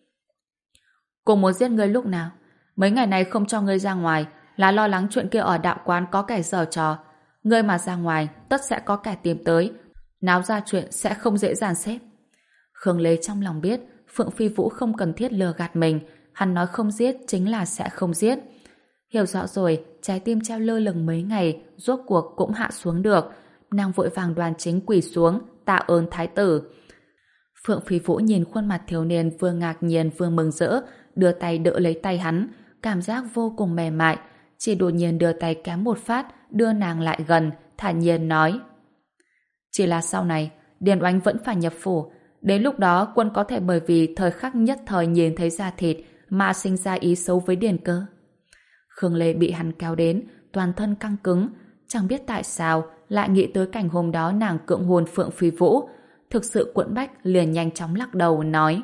cô muốn giết ngươi lúc nào? Mấy ngày này không cho ngươi ra ngoài là lo lắng chuyện kia ở đạo quán có kẻ giở trò. Ngươi mà ra ngoài tất sẽ có kẻ tìm tới, náo ra chuyện sẽ không dễ dàng xếp. Khương Lê trong lòng biết Phượng Phi Vũ không cần thiết lừa gạt mình, hắn nói không giết chính là sẽ không giết. Hiểu rõ rồi, trái tim treo lơ lửng mấy ngày rốt cuộc cũng hạ xuống được. Nàng vội vàng đoàn chính quỳ xuống tạ ơn thái tử. Phượng Phi Vũ nhìn khuôn mặt thiếu niên vừa ngạc nhiên vừa mừng rỡ, đưa tay đỡ lấy tay hắn, cảm giác vô cùng mềm mại, chỉ đột nhiên đưa tay kém một phát đưa nàng lại gần, thản nhiên nói: chỉ là sau này Điền Oánh vẫn phải nhập phủ, đến lúc đó quân có thể bởi vì thời khắc nhất thời nhìn thấy da thịt mà sinh ra ý xấu với Điền Cơ. Khương Lê bị hắn kéo đến, toàn thân căng cứng, chẳng biết tại sao lại nghĩ tới cảnh hôm đó nàng cưỡng hôn Phượng Phi Vũ, thực sự quẫn bách liền nhanh chóng lắc đầu nói: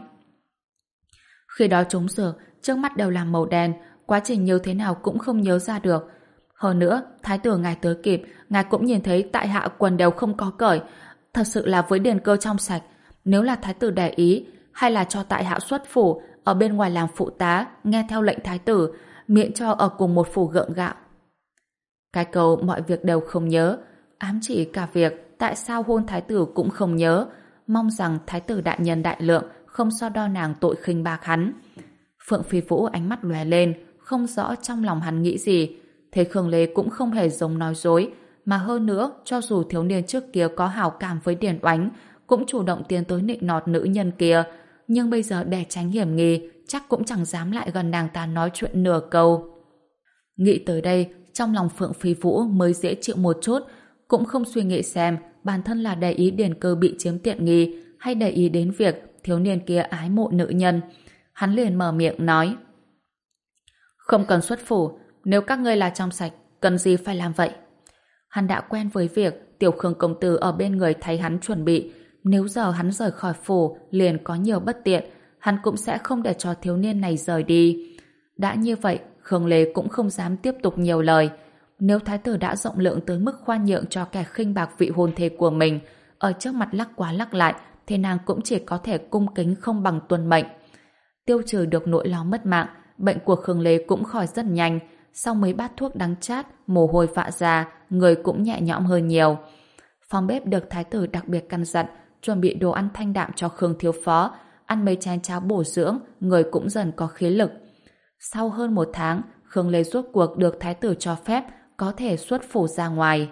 khi đó trúng dược, trước mắt đều là màu đen, quá trình như thế nào cũng không nhớ ra được. Hơn nữa, thái tử ngài tới kịp, ngài cũng nhìn thấy tại hạ quần đều không có cởi, thật sự là với Điền Cơ trong sạch. Nếu là thái tử để ý, hay là cho tại hạ xuất phủ, ở bên ngoài làm phụ tá, nghe theo lệnh thái tử, miễn cho ở cùng một phủ gượng gạo. Cái câu mọi việc đều không nhớ, ám chỉ cả việc tại sao hôn thái tử cũng không nhớ, mong rằng thái tử đại nhân đại lượng không so đo nàng tội khinh bạc hắn. Phượng Phi Vũ ánh mắt lóe lên, không rõ trong lòng hắn nghĩ gì. Thế Khương Lê cũng không hề giống nói dối, mà hơn nữa, cho dù thiếu niên trước kia có hảo cảm với Điền Oánh, cũng chủ động tiến tới nịnh nọt nữ nhân kia, nhưng bây giờ để tránh hiểm nghi, chắc cũng chẳng dám lại gần nàng ta nói chuyện nửa câu. Nghĩ tới đây, trong lòng Phượng Phi Vũ mới dễ chịu một chút, cũng không suy nghĩ xem bản thân là để ý Điền Cơ bị chiếm tiện nghi hay để ý đến việc thiếu niên kia ái mộ nữ nhân. Hắn liền mở miệng nói: không cần xuất phủ, nếu các ngươi là trong sạch, cần gì phải làm vậy? Hắn đã quen với việc Tiểu Khương công tử ở bên người thay hắn chuẩn bị, nếu giờ hắn rời khỏi phủ liền có nhiều bất tiện, hắn cũng sẽ không để cho thiếu niên này rời đi. Đã như vậy, Khương Lê cũng không dám tiếp tục nhiều lời. Nếu thái tử đã rộng lượng tới mức khoan nhượng cho kẻ khinh bạc vị hôn thê của mình, ở trước mặt lắc quá lắc lại, thì nàng cũng chỉ có thể cung kính không bằng tuân mệnh. Tiêu trừ được nỗi lo mất mạng, bệnh của Khương Lê cũng khỏi rất nhanh. Sau mấy bát thuốc đắng chát, mồ hôi vã ra, người cũng nhẹ nhõm hơn nhiều. Phòng bếp được thái tử đặc biệt căn dặn, chuẩn bị đồ ăn thanh đạm cho Khương thiếu phó, ăn mấy chén cháo bổ dưỡng, người cũng dần có khí lực. Sau hơn một tháng, Khương Lê rốt cuộc được thái tử cho phép có thể xuất phủ ra ngoài.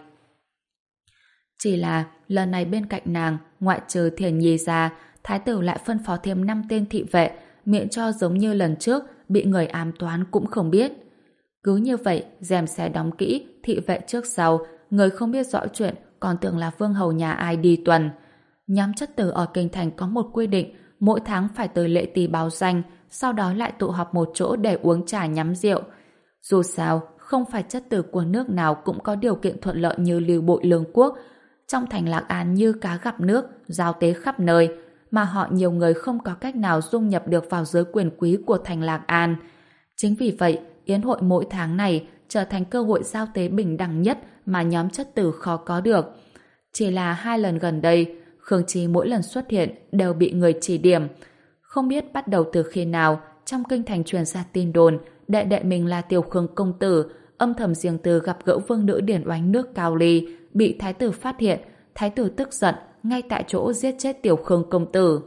Chỉ là lần này bên cạnh nàng, ngoại trừ Thiền Nhi ra, thái tử lại phân phó thêm năm tên thị vệ, miễn cho giống như lần trước bị người ám toán cũng không biết. Cứ như vậy, rèm xe đóng kỹ, thị vệ trước sau, người không biết rõ chuyện còn tưởng là vương hầu nhà ai đi tuần. Nhóm chất tử ở kinh thành có một quy định, mỗi tháng phải tới lễ tỳ báo danh, sau đó lại tụ họp một chỗ để uống trà nhắm rượu. Dù sao, không phải chất tử của nước nào cũng có điều kiện thuận lợi như Lưu Bội Lương Quốc. Trong thành Lạc An như cá gặp nước, giao tế khắp nơi, mà họ nhiều người không có cách nào dung nhập được vào giới quyền quý của thành Lạc An. Chính vì vậy, yến hội mỗi tháng này trở thành cơ hội giao tế bình đẳng nhất mà nhóm chất tử khó có được. Chỉ là hai lần gần đây, Khương Chi mỗi lần xuất hiện đều bị người chỉ điểm. Không biết bắt đầu từ khi nào, trong kinh thành truyền ra tin đồn đệ đệ mình là Tiểu Khương công tử, âm thầm riêng tư gặp gỡ vương nữ điển oánh nước Cao Ly, bị thái tử phát hiện, thái tử tức giận, ngay tại chỗ giết chết Tiểu Khương công tử.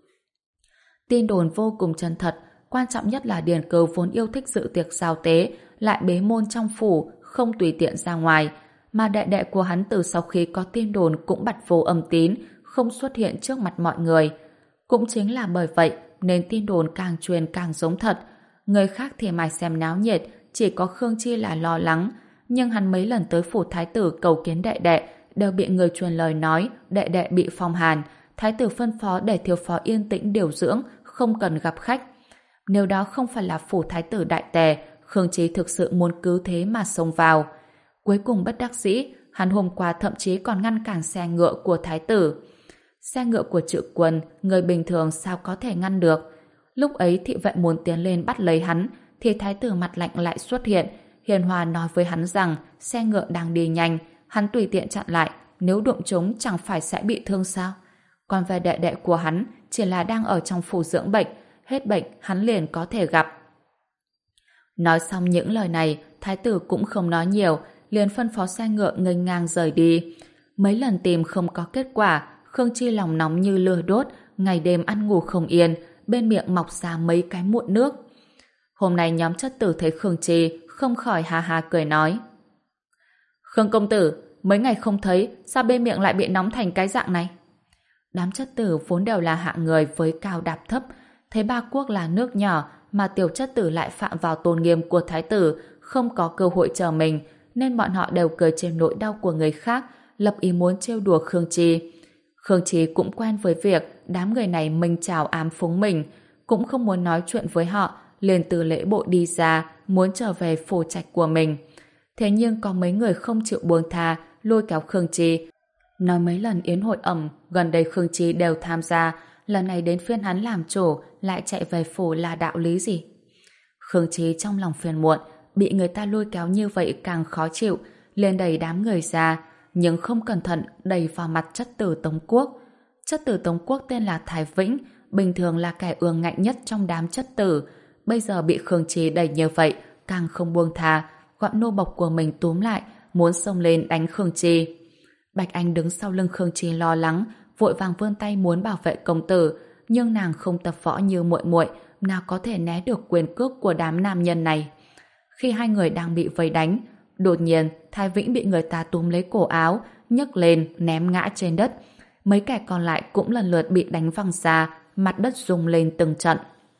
Tin đồn vô cùng chân thật, quan trọng nhất là Điền Cừu vốn yêu thích dự tiệc giao tế, lại bế môn trong phủ, không tùy tiện ra ngoài, mà đệ đệ của hắn từ sau khi có tin đồn cũng bặt vô âm tín, không xuất hiện trước mặt mọi người. Cũng chính là bởi vậy nên tin đồn càng truyền càng giống thật. Người khác thì mải xem náo nhiệt, chỉ có Khương Chi là lo lắng, nhưng hắn mấy lần tới phủ thái tử cầu kiến đệ đệ đều bị người truyền lời nói đệ đệ bị phong hàn, thái tử phân phó để thiếu phó yên tĩnh điều dưỡng, không cần gặp khách. Nếu đó không phải là phủ thái tử đại tề, Khương Chi thực sự muốn cứ thế mà xông vào. Cuối cùng bất đắc dĩ, hắn hôm qua thậm chí còn ngăn cản xe ngựa của thái tử. Xe ngựa của Trự Quân, người bình thường sao có thể ngăn được. Lúc ấy thị vệ muốn tiến lên bắt lấy hắn, thì thái tử mặt lạnh lại xuất hiện. Hiền hòa nói với hắn rằng xe ngựa đang đi nhanh, hắn tùy tiện chặn lại, nếu đụng chúng chẳng phải sẽ bị thương sao. Còn về đệ đệ của hắn, chỉ là đang ở trong phủ dưỡng bệnh, hết bệnh hắn liền có thể gặp. Nói xong những lời này, thái tử cũng không nói nhiều, liền phân phó xe ngựa nghênh ngang rời đi. Mấy lần tìm không có kết quả, Khương Chi lòng nóng như lửa đốt, ngày đêm ăn ngủ không yên, bên miệng mọc ra mấy cái mụn nước. Hôm nay nhóm chất tử thấy Khương Chi, không khỏi ha ha cười nói: Khương công tử, mấy ngày không thấy, sao bên miệng lại bị nóng thành cái dạng này? Đám chất tử vốn đều là hạng người với cao đạp thấp, thấy ba quốc là nước nhỏ mà tiểu chất tử lại phạm vào tôn nghiêm của thái tử, không có cơ hội chờ mình, nên bọn họ đều cười trên nỗi đau của người khác, lập ý muốn trêu đùa Khương Chi. Khương Chi cũng quen với việc đám người này mình chào ám phúng mình, cũng không muốn nói chuyện với họ, liền từ lễ bộ đi ra, muốn trở về phủ trạch của mình. Thế nhưng có mấy người không chịu buông tha, lôi kéo Khương Chi. Nói mấy lần yến hội ẩm, gần đây Khương Chi đều tham gia, lần này đến phiên hắn làm chủ, lại chạy về phủ là đạo lý gì? Khương Chi trong lòng phiền muộn, bị người ta lôi kéo như vậy càng khó chịu, liền đẩy đám người ra, nhưng không cẩn thận đẩy vào mặt chất tử Tống Quốc. Chất tử Tống Quốc tên là Thái Vĩnh, bình thường là kẻ ương ngạnh nhất trong đám chất tử, bây giờ bị Khương Chi đẩy như vậy, càng không buông tha, gọi nô bộc của mình túm lại, muốn xông lên đánh Khương Chi. Bạch Anh đứng sau lưng Khương Chi lo lắng, vội vàng vươn tay muốn bảo vệ công tử, nhưng nàng không tập võ như muội muội, nào có thể né được quyền cước của đám nam nhân này. Khi hai người đang bị vây đánh, đột nhiên Thái Vĩnh bị người ta túm lấy cổ áo, nhấc lên ném ngã trên đất. Mấy kẻ còn lại cũng lần lượt bị đánh văng ra, mặt đất rung lên từng trận.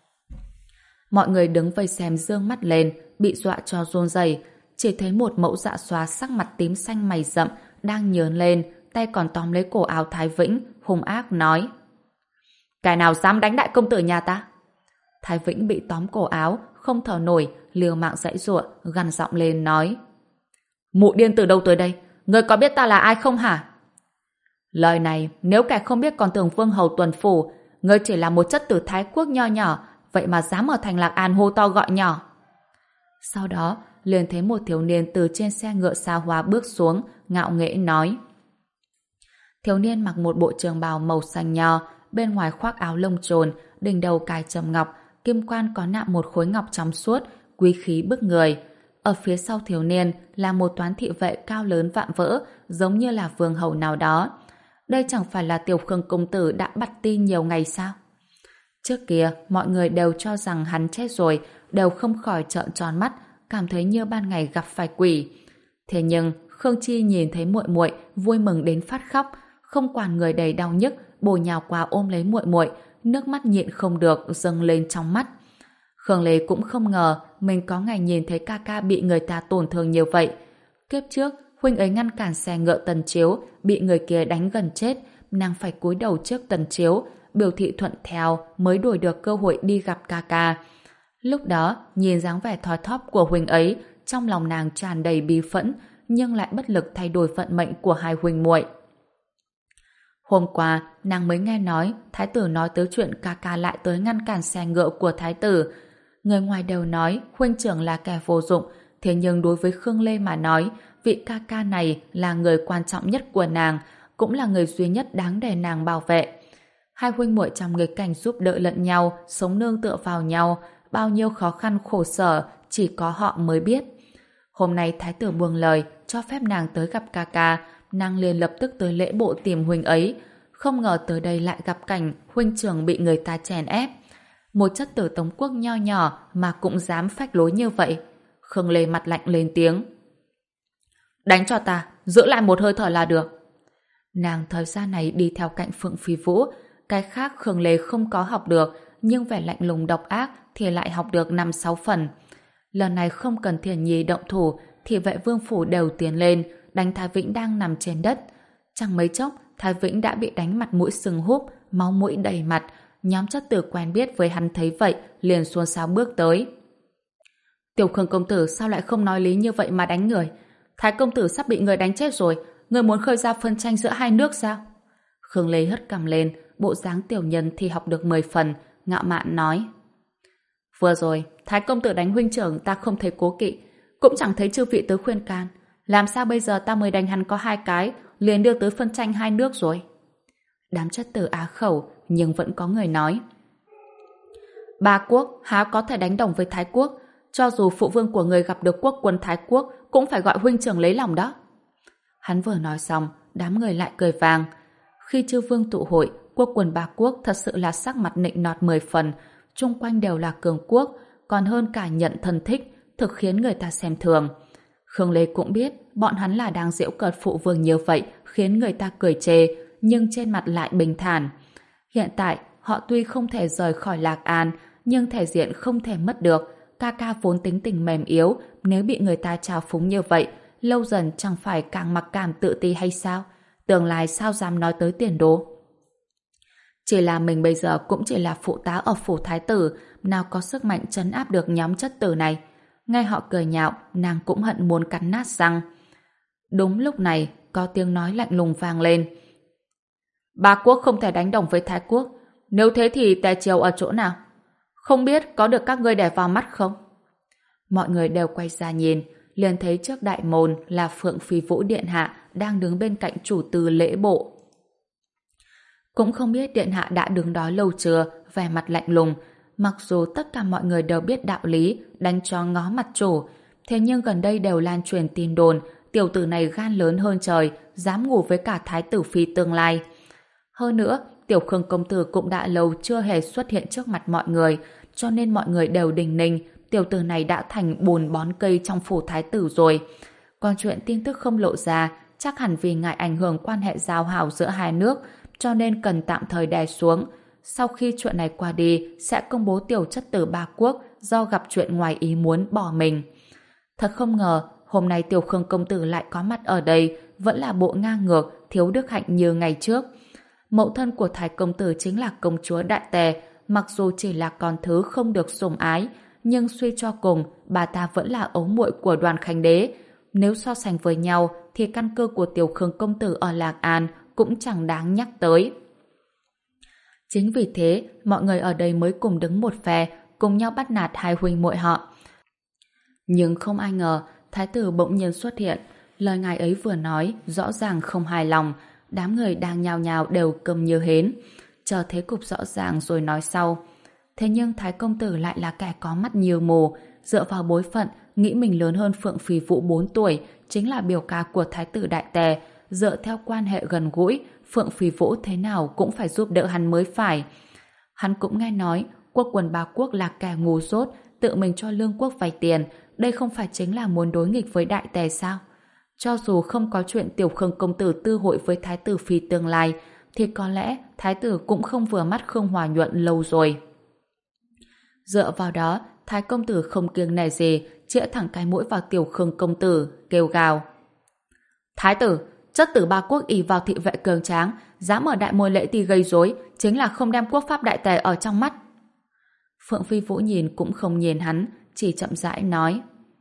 Mọi người đứng vây xem giương mắt lên, bị dọa cho run rẩy, chỉ thấy một mẫu dạ xoa sắc mặt tím xanh mày rậm đang nhớn lên, tay còn tóm lấy cổ áo Thái Vĩnh, hung ác nói: Cái nào dám đánh đại công tử nhà ta? Thái Vĩnh bị tóm cổ áo, không thở nổi, liều mạng giãy giụa, gằn giọng lên nói: Mụ điên từ đâu tới đây? Ngươi có biết ta là ai không hả? Lời này nếu kẻ không biết còn tưởng vương hầu tuần phủ, ngươi chỉ là một chất tử Thái Quốc nho nhỏ, vậy mà dám ở thành Lạc An hô to gọi nhỏ. Sau đó liền thấy một thiếu niên từ trên xe ngựa xa hoa bước xuống, ngạo nghễ nói. Thiếu niên mặc một bộ trường bào màu xanh nho, bên ngoài khoác áo lông trồn, đỉnh đầu cài trầm ngọc, kim quan có nạm một khối ngọc trong suốt, quý khí bức người. Ở phía sau thiếu niên là một toán thị vệ cao lớn vạm vỡ, giống như là vương hầu nào đó. Đây chẳng phải là Tiểu Khương công tử đã bắt tin nhiều ngày sao? Trước kia, mọi người đều cho rằng hắn chết rồi, đều không khỏi trợn tròn mắt, cảm thấy như ban ngày gặp phải quỷ. Thế nhưng, Khương Chi nhìn thấy muội muội vui mừng đến phát khóc, không quản người đầy đau nhức, bổ nhào qua ôm lấy muội muội, nước mắt nhịn không được dâng lên trong mắt. Khương Lê cũng không ngờ mình có ngày nhìn thấy ca ca bị người ta tổn thương như vậy. Kiếp trước, huynh ấy ngăn cản xe ngựa Tần Chiếu, bị người kia đánh gần chết, nàng phải cúi đầu trước Tần Chiếu, biểu thị thuận theo mới đổi được cơ hội đi gặp ca ca. Lúc đó, nhìn dáng vẻ thoi thóp của huynh ấy, trong lòng nàng tràn đầy bi phẫn, nhưng lại bất lực thay đổi vận mệnh của hai huynh muội. Hôm qua, nàng mới nghe nói thái tử nói tới chuyện ca ca lại tới ngăn cản xe ngựa của thái tử. Người ngoài đều nói huynh trưởng là kẻ vô dụng, thế nhưng đối với Khương Lê mà nói, vị ca ca này là người quan trọng nhất của nàng, cũng là người duy nhất đáng để nàng bảo vệ. Hai huynh muội trong nghịch cảnh giúp đỡ lẫn nhau, sống nương tựa vào nhau, bao nhiêu khó khăn khổ sở chỉ có họ mới biết. Hôm nay thái tử buông lời cho phép nàng tới gặp ca ca, nàng liền lập tức tới lễ bộ tìm huynh ấy. Không ngờ tới đây lại gặp cảnh huynh trưởng bị người ta chèn ép. Một chất tử Tống quốc nho nhỏ mà cũng dám phách lối như vậy. Khương Lê mặt lạnh lên tiếng. Đánh cho ta, giữ lại một hơi thở là được. Nàng thời gian này đi theo cạnh Phượng Phi Vũ, cái khác Khương Lê không có học được, nhưng vẻ lạnh lùng độc ác thì lại học được năm sáu phần. Lần này không cần Thiền Nhi động thủ, thì vệ vương phủ đều tiến lên, đánh Thái Vĩnh đang nằm trên đất. Chẳng mấy chốc, Thái Vĩnh đã bị đánh mặt mũi sưng húp, máu mũi đầy mặt. Nhóm chất tử quen biết với hắn thấy vậy, liền xôn xao bước tới. Tiểu Khương công tử sao lại không nói lý như vậy mà đánh người? Thái công tử sắp bị người đánh chết rồi, người muốn khơi ra phân tranh giữa hai nước sao? Khương Lê hất cằm lên, bộ dáng tiểu nhân thì học được mười phần, ngạo mạn nói. Vừa rồi, Thái công tử đánh huynh trưởng ta không thấy cố kỵ, cũng chẳng thấy chư vị tới khuyên can. Làm sao bây giờ ta mới đánh hắn có hai cái, liền đưa tới phân tranh hai nước rồi? Đám chất tử á khẩu, nhưng vẫn có người nói. Ba quốc há có thể đánh đồng với Thái quốc, cho dù phụ vương của người gặp được quốc quân Thái quốc cũng phải gọi huynh trưởng lấy lòng đó. Hắn vừa nói xong, đám người lại cười vang. Khi chư vương tụ hội, quốc quân ba quốc thật sự là sắc mặt nịnh nọt mười phần, chung quanh đều là cường quốc, còn hơn cả nhận thân thích, thực khiến người ta xem thường. Khương Lê cũng biết bọn hắn là đang giễu cợt phụ vương như vậy, khiến người ta cười chê, nhưng trên mặt lại bình thản. Hiện tại, họ tuy không thể rời khỏi Lạc An, nhưng thể diện không thể mất được. Ca ca vốn tính tình mềm yếu, nếu bị người ta trào phúng như vậy, lâu dần chẳng phải càng mặc cảm tự ti hay sao? Tương lai sao dám nói tới tiền đồ? Chỉ là mình bây giờ cũng chỉ là phụ tá ở phủ thái tử, nào có sức mạnh trấn áp được nhóm chất tử này. Nghe họ cười nhạo, nàng cũng hận muốn cắn nát răng. Đúng lúc này, có tiếng nói lạnh lùng vang lên. Ba quốc không thể đánh đồng với Thái quốc, nếu thế thì Tề Triều ở chỗ nào? Không biết có được các ngươi để vào mắt không? Mọi người đều quay ra nhìn, liền thấy trước đại môn là Phượng Phi Vũ điện hạ đang đứng bên cạnh chủ tư lễ bộ. Cũng không biết điện hạ đã đứng đó lâu chưa, vẻ mặt lạnh lùng. Mặc dù tất cả mọi người đều biết đạo lý, đánh cho ngó mặt chủ, thế nhưng gần đây đều lan truyền tin đồn tiểu tử này gan lớn hơn trời, dám ngủ với cả thái tử phi tương lai. Hơn nữa, Tiểu Khương công tử cũng đã lâu chưa hề xuất hiện trước mặt mọi người, cho nên mọi người đều đình ninh tiểu tử này đã thành bùn bón cây trong phủ thái tử rồi. Còn chuyện tin tức không lộ ra, chắc hẳn vì ngại ảnh hưởng quan hệ giao hảo giữa hai nước, cho nên cần tạm thời đè xuống. Sau khi chuyện này qua đi, sẽ công bố tiểu chất tử ba quốc do gặp chuyện ngoài ý muốn bỏ mình. Thật không ngờ, hôm nay Tiểu Khương công tử lại có mặt ở đây, vẫn là bộ ngang ngược, thiếu đức hạnh như ngày trước. Mẫu thân của Thái công tử chính là công chúa Đại Tề, mặc dù chỉ là con thứ không được sủng ái, nhưng suy cho cùng, bà ta vẫn là ấu muội của Đoàn Khánh Đế. Nếu so sánh với nhau, thì căn cơ của Tiểu Khương công tử ở Lạc An cũng chẳng đáng nhắc tới. Chính vì thế, mọi người ở đây mới cùng đứng một phe, cùng nhau bắt nạt hai huynh muội họ. Nhưng không ai ngờ, thái tử bỗng nhiên xuất hiện. Lời ngài ấy vừa nói, rõ ràng không hài lòng. Đám người đang nhao nhao đều câm như hến, chờ thế cục rõ ràng rồi nói sau. Thế nhưng Thái công tử lại là kẻ có mắt nhiều mù, dựa vào bối phận, nghĩ mình lớn hơn Phượng Phi Vũ bốn tuổi, chính là biểu ca của Thái tử Đại Tề, dựa theo quan hệ gần gũi, Phượng Phi Vũ thế nào cũng phải giúp đỡ hắn mới phải. Hắn cũng nghe nói quốc quân ba quốc là kẻ ngu dốt, tự mình cho lương quốc vay tiền, đây không phải chính là muốn đối nghịch với đại tề sao? Cho dù không có chuyện Tiểu Khương công tử tư hội với Thái tử Phi tương lai, thì có lẽ Thái tử cũng không vừa mắt Khương Hòa Nhuận lâu rồi. Dựa vào đó, Thái công tử không kiêng nể gì, chĩa thẳng cái mũi vào Tiểu Khương công tử, kêu gào. Thái tử, chất tử ba quốc ỷ vào thị vệ cường tráng, dám ở đại môn lễ ti gây rối, chính là không đem quốc pháp đại tề ở trong mắt. Phượng Phi Vũ nhìn cũng không nhìn hắn, chỉ chậm rãi nói.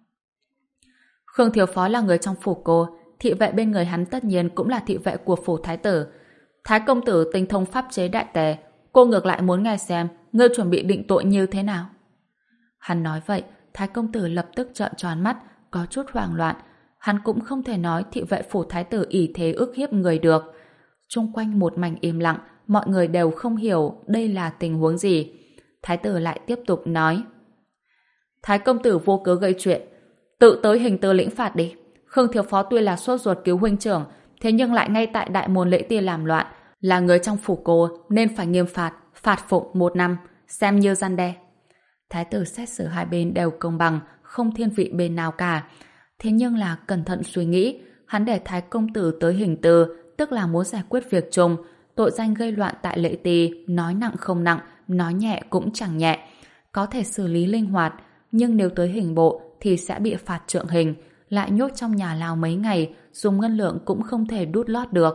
Khương thiếu phó là người trong phủ cô, thị vệ bên người hắn tất nhiên cũng là thị vệ của phủ thái tử. Thái công tử tinh thông pháp chế đại tề, cô ngược lại muốn nghe xem ngươi chuẩn bị định tội như thế nào. Hắn nói vậy, Thái công tử lập tức trợn tròn mắt, có chút hoảng loạn. Hắn cũng không thể nói thị vệ phủ thái tử ỷ thế ức hiếp người được. Chung quanh một mảnh im lặng, mọi người đều không hiểu đây là tình huống gì. Thái tử lại tiếp tục nói. Thái công tử vô cớ gây chuyện, tự tới hình tư lĩnh phạt đi. Khương thiếu phó tuy là sốt ruột cứu huynh trưởng, thế nhưng lại ngay tại đại môn lễ tiên làm loạn, là người trong phủ cô nên phải nghiêm phạt, phạt phụng một năm, xem như răn đe. Thái tử xét xử hai bên đều công bằng, không thiên vị bên nào cả. Thế nhưng là cẩn thận suy nghĩ, hắn để Thái công tử tới hình tư, tức là muốn giải quyết việc chung, tội danh gây loạn tại lễ tỳ, nói nặng không nặng, nói nhẹ cũng chẳng nhẹ, có thể xử lý linh hoạt, nhưng nếu tới hình bộ thì sẽ bị phạt trượng hình, lại nhốt trong nhà lao mấy ngày, dùng ngân lượng cũng không thể đút lót được.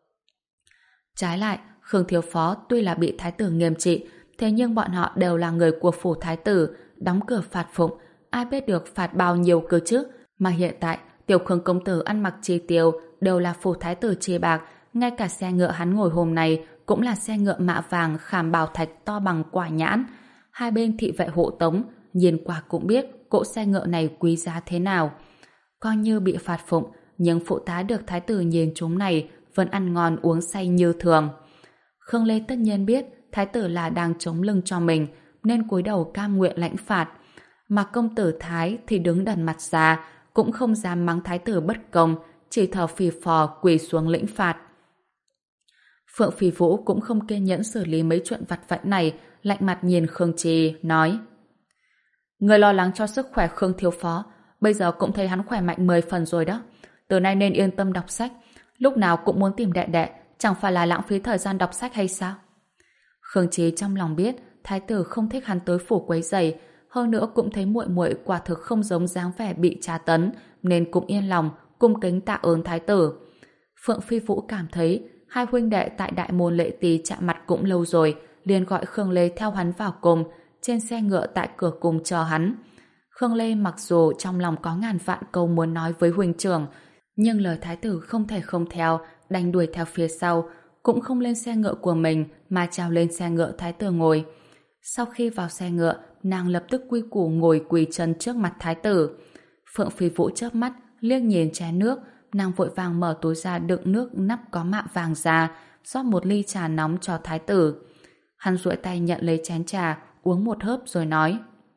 Trái lại, Khương thiếu phó tuy là bị thái tử nghiêm trị, thế nhưng bọn họ đều là người của phủ thái tử, đóng cửa phạt phụng, ai biết được phạt bao nhiêu cơ chứ, mà hiện tại Tiểu Khương công tử ăn mặc chi tiêu đều là phủ thái tử chia bạc, ngay cả xe ngựa hắn ngồi hôm nay cũng là xe ngựa mạ vàng khảm bảo thạch to bằng quả nhãn. Hai bên thị vệ hộ tống, nhìn qua cũng biết cỗ xe ngựa này quý giá thế nào. Coi như bị phạt phụng, nhưng phụ tá được thái tử nhìn chúng này vẫn ăn ngon uống say như thường. Khương Lê tất nhiên biết thái tử là đang chống lưng cho mình, nên cúi đầu cam nguyện lãnh phạt. Mà công tử Thái thì đứng đần mặt ra, cũng không dám mắng thái tử bất công, chỉ thở phì phò quỳ xuống lĩnh phạt. Phượng Phi Vũ cũng không kiên nhẫn xử lý mấy chuyện vặt vãnh này, lạnh mặt nhìn Khương Trì, nói: Người lo lắng cho sức khỏe Khương thiếu phó, bây giờ cũng thấy hắn khỏe mạnh mười phần rồi đó. Từ nay nên yên tâm đọc sách, lúc nào cũng muốn tìm đệ đệ, chẳng phải là lãng phí thời gian đọc sách hay sao? Khương Trì trong lòng biết thái tử không thích hắn tới phủ quấy rầy, hơn nữa cũng thấy muội muội quả thực không giống dáng vẻ bị tra tấn, nên cũng yên lòng cung kính tạ ơn thái tử. Phượng Phi Vũ cảm thấy hai huynh đệ tại đại môn lễ tỳ chạm mặt cũng lâu rồi, liền gọi Khương Lê theo hắn vào cùng, trên xe ngựa tại cửa cung chờ hắn. Khương Lê mặc dù trong lòng có ngàn vạn câu muốn nói với huynh trưởng, nhưng lời thái tử không thể không theo, đành đuổi theo phía sau, cũng không lên xe ngựa của mình mà trèo lên xe ngựa thái tử ngồi. Sau khi vào xe ngựa, nàng lập tức quy củ ngồi quỳ chân trước mặt thái tử. Phượng Phi Vũ chớp mắt, liếc nhìn chén nước, nàng vội vàng mở túi ra đựng nước nắp có mạ vàng ra, rót một ly trà nóng cho thái tử. Hắn duỗi tay nhận lấy chén trà, uống một hớp rồi nói: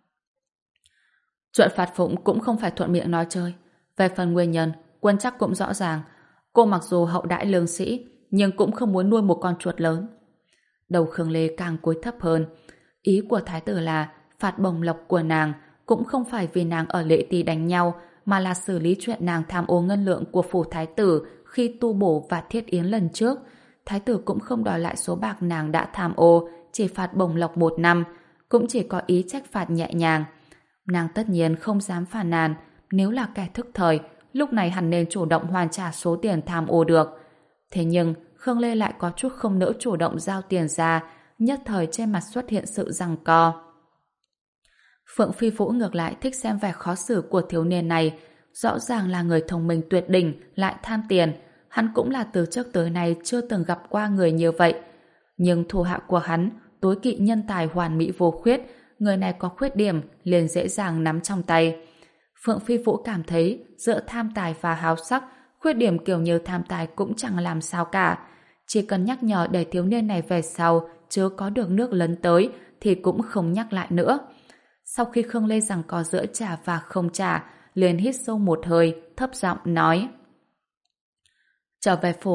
Chuyện phạt phụng cũng không phải thuận miệng nói chơi. Về phần nguyên nhân, quân chắc cũng rõ ràng. Cô mặc dù hậu đãi lương sĩ, nhưng cũng không muốn nuôi một con chuột lớn. Đầu Khương Lê càng cúi thấp hơn. Ý của thái tử là phạt bổng lộc của nàng cũng không phải vì nàng ở lễ tỳ đánh nhau, mà là xử lý chuyện nàng tham ô ngân lượng của phủ thái tử khi tu bổ và thiết yến lần trước. Thái tử cũng không đòi lại số bạc nàng đã tham ô, chỉ phạt bổng lộc một năm, cũng chỉ có ý trách phạt nhẹ nhàng. Nàng tất nhiên không dám phản nàn, nếu là kẻ thức thời, lúc này hẳn nên chủ động hoàn trả số tiền tham ô được. Thế nhưng, Khương Lê lại có chút không nỡ chủ động giao tiền ra, nhất thời trên mặt xuất hiện sự giằng co. Phượng Phi Vũ ngược lại thích xem vẻ khó xử của thiếu niên này, rõ ràng là người thông minh tuyệt đỉnh, lại tham tiền. Hắn cũng là từ trước tới nay chưa từng gặp qua người như vậy. Nhưng thủ hạ của hắn, tối kỵ nhân tài hoàn mỹ vô khuyết, người này có khuyết điểm liền dễ dàng nắm trong tay. Phượng Phi Vũ cảm thấy giữa tham tài và háo sắc, khuyết điểm kiểu như tham tài cũng chẳng làm sao cả. Chỉ cần nhắc nhở để thiếu niên này về sau chứ có được nước lấn tới thì cũng không nhắc lại nữa. Sau khi Khương Lê giằng co giữa trả và không trả, liền hít sâu một hơi, thấp giọng nói: Trở về phủ,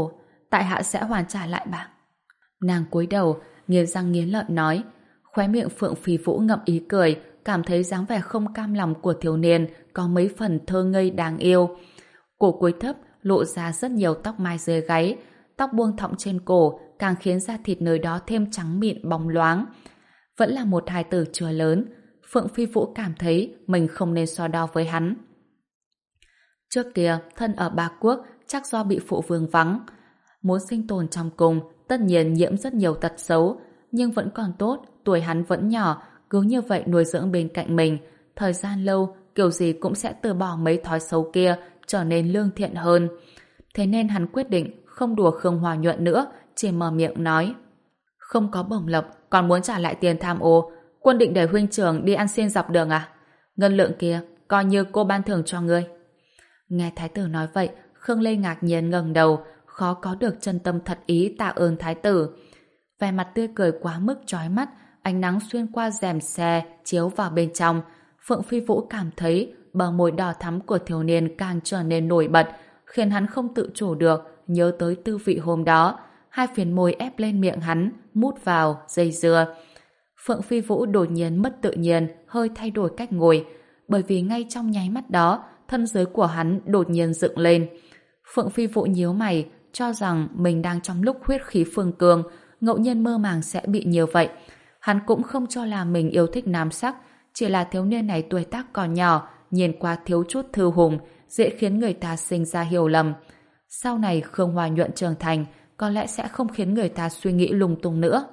tại hạ sẽ hoàn trả lại bạc. Nàng cúi đầu, nghiến răng nghiến lợi nói. Khóe miệng Phượng Phi Vũ ngậm ý cười, cảm thấy dáng vẻ không cam lòng của thiếu niên có mấy phần thơ ngây đáng yêu. Cổ cúi thấp, lộ ra rất nhiều tóc mai dưới gáy, tóc buông thõng trên cổ càng khiến da thịt nơi đó thêm trắng mịn bóng loáng. Vẫn là một hài tử chưa lớn, Phượng Phi Vũ cảm thấy mình không nên so đo với hắn. Trước kia, thân ở Ba Quốc chắc do bị phụ vương vắng. Muốn sinh tồn trong cung, tất nhiên nhiễm rất nhiều tật xấu, nhưng vẫn còn tốt, tuổi hắn vẫn nhỏ, cứ như vậy nuôi dưỡng bên cạnh mình. Thời gian lâu, kiểu gì cũng sẽ từ bỏ mấy thói xấu kia, trở nên lương thiện hơn. Thế nên hắn quyết định không đùa Khương Hòa Nhuận nữa, chỉ mở miệng nói. Không có bổng lộc, còn muốn trả lại tiền tham ô. Quân định để huynh trưởng đi ăn xin dọc đường à? Ngân lượng kia, coi như cô ban thưởng cho ngươi. Nghe thái tử nói vậy, Khương Lê ngạc nhiên ngẩng đầu, khó có được chân tâm thật ý tạ ơn thái tử. Vẻ mặt tươi cười quá mức chói mắt, ánh nắng xuyên qua rèm xe chiếu vào bên trong. Phượng Phi Vũ cảm thấy bờ môi đỏ thắm của thiếu niên càng trở nên nổi bật, khiến hắn không tự chủ được nhớ tới tư vị hôm đó. Hai phiến môi ép lên miệng hắn, mút vào, dây dưa. Phượng Phi Vũ đột nhiên mất tự nhiên, hơi thay đổi cách ngồi, bởi vì ngay trong nháy mắt đó, thân dưới của hắn đột nhiên dựng lên. Phượng Phi Vũ nhíu mày, cho rằng mình đang trong lúc huyết khí phương cương, ngẫu nhiên mơ màng sẽ bị nhiều vậy. Hắn cũng không cho là mình yêu thích nam sắc, chỉ là thiếu niên này tuổi tác còn nhỏ, nhìn qua thiếu chút thư hùng, dễ khiến người ta sinh ra hiểu lầm. Sau này Khương Hòa Nhuận trưởng thành, có lẽ sẽ không khiến người ta suy nghĩ lung tung nữa.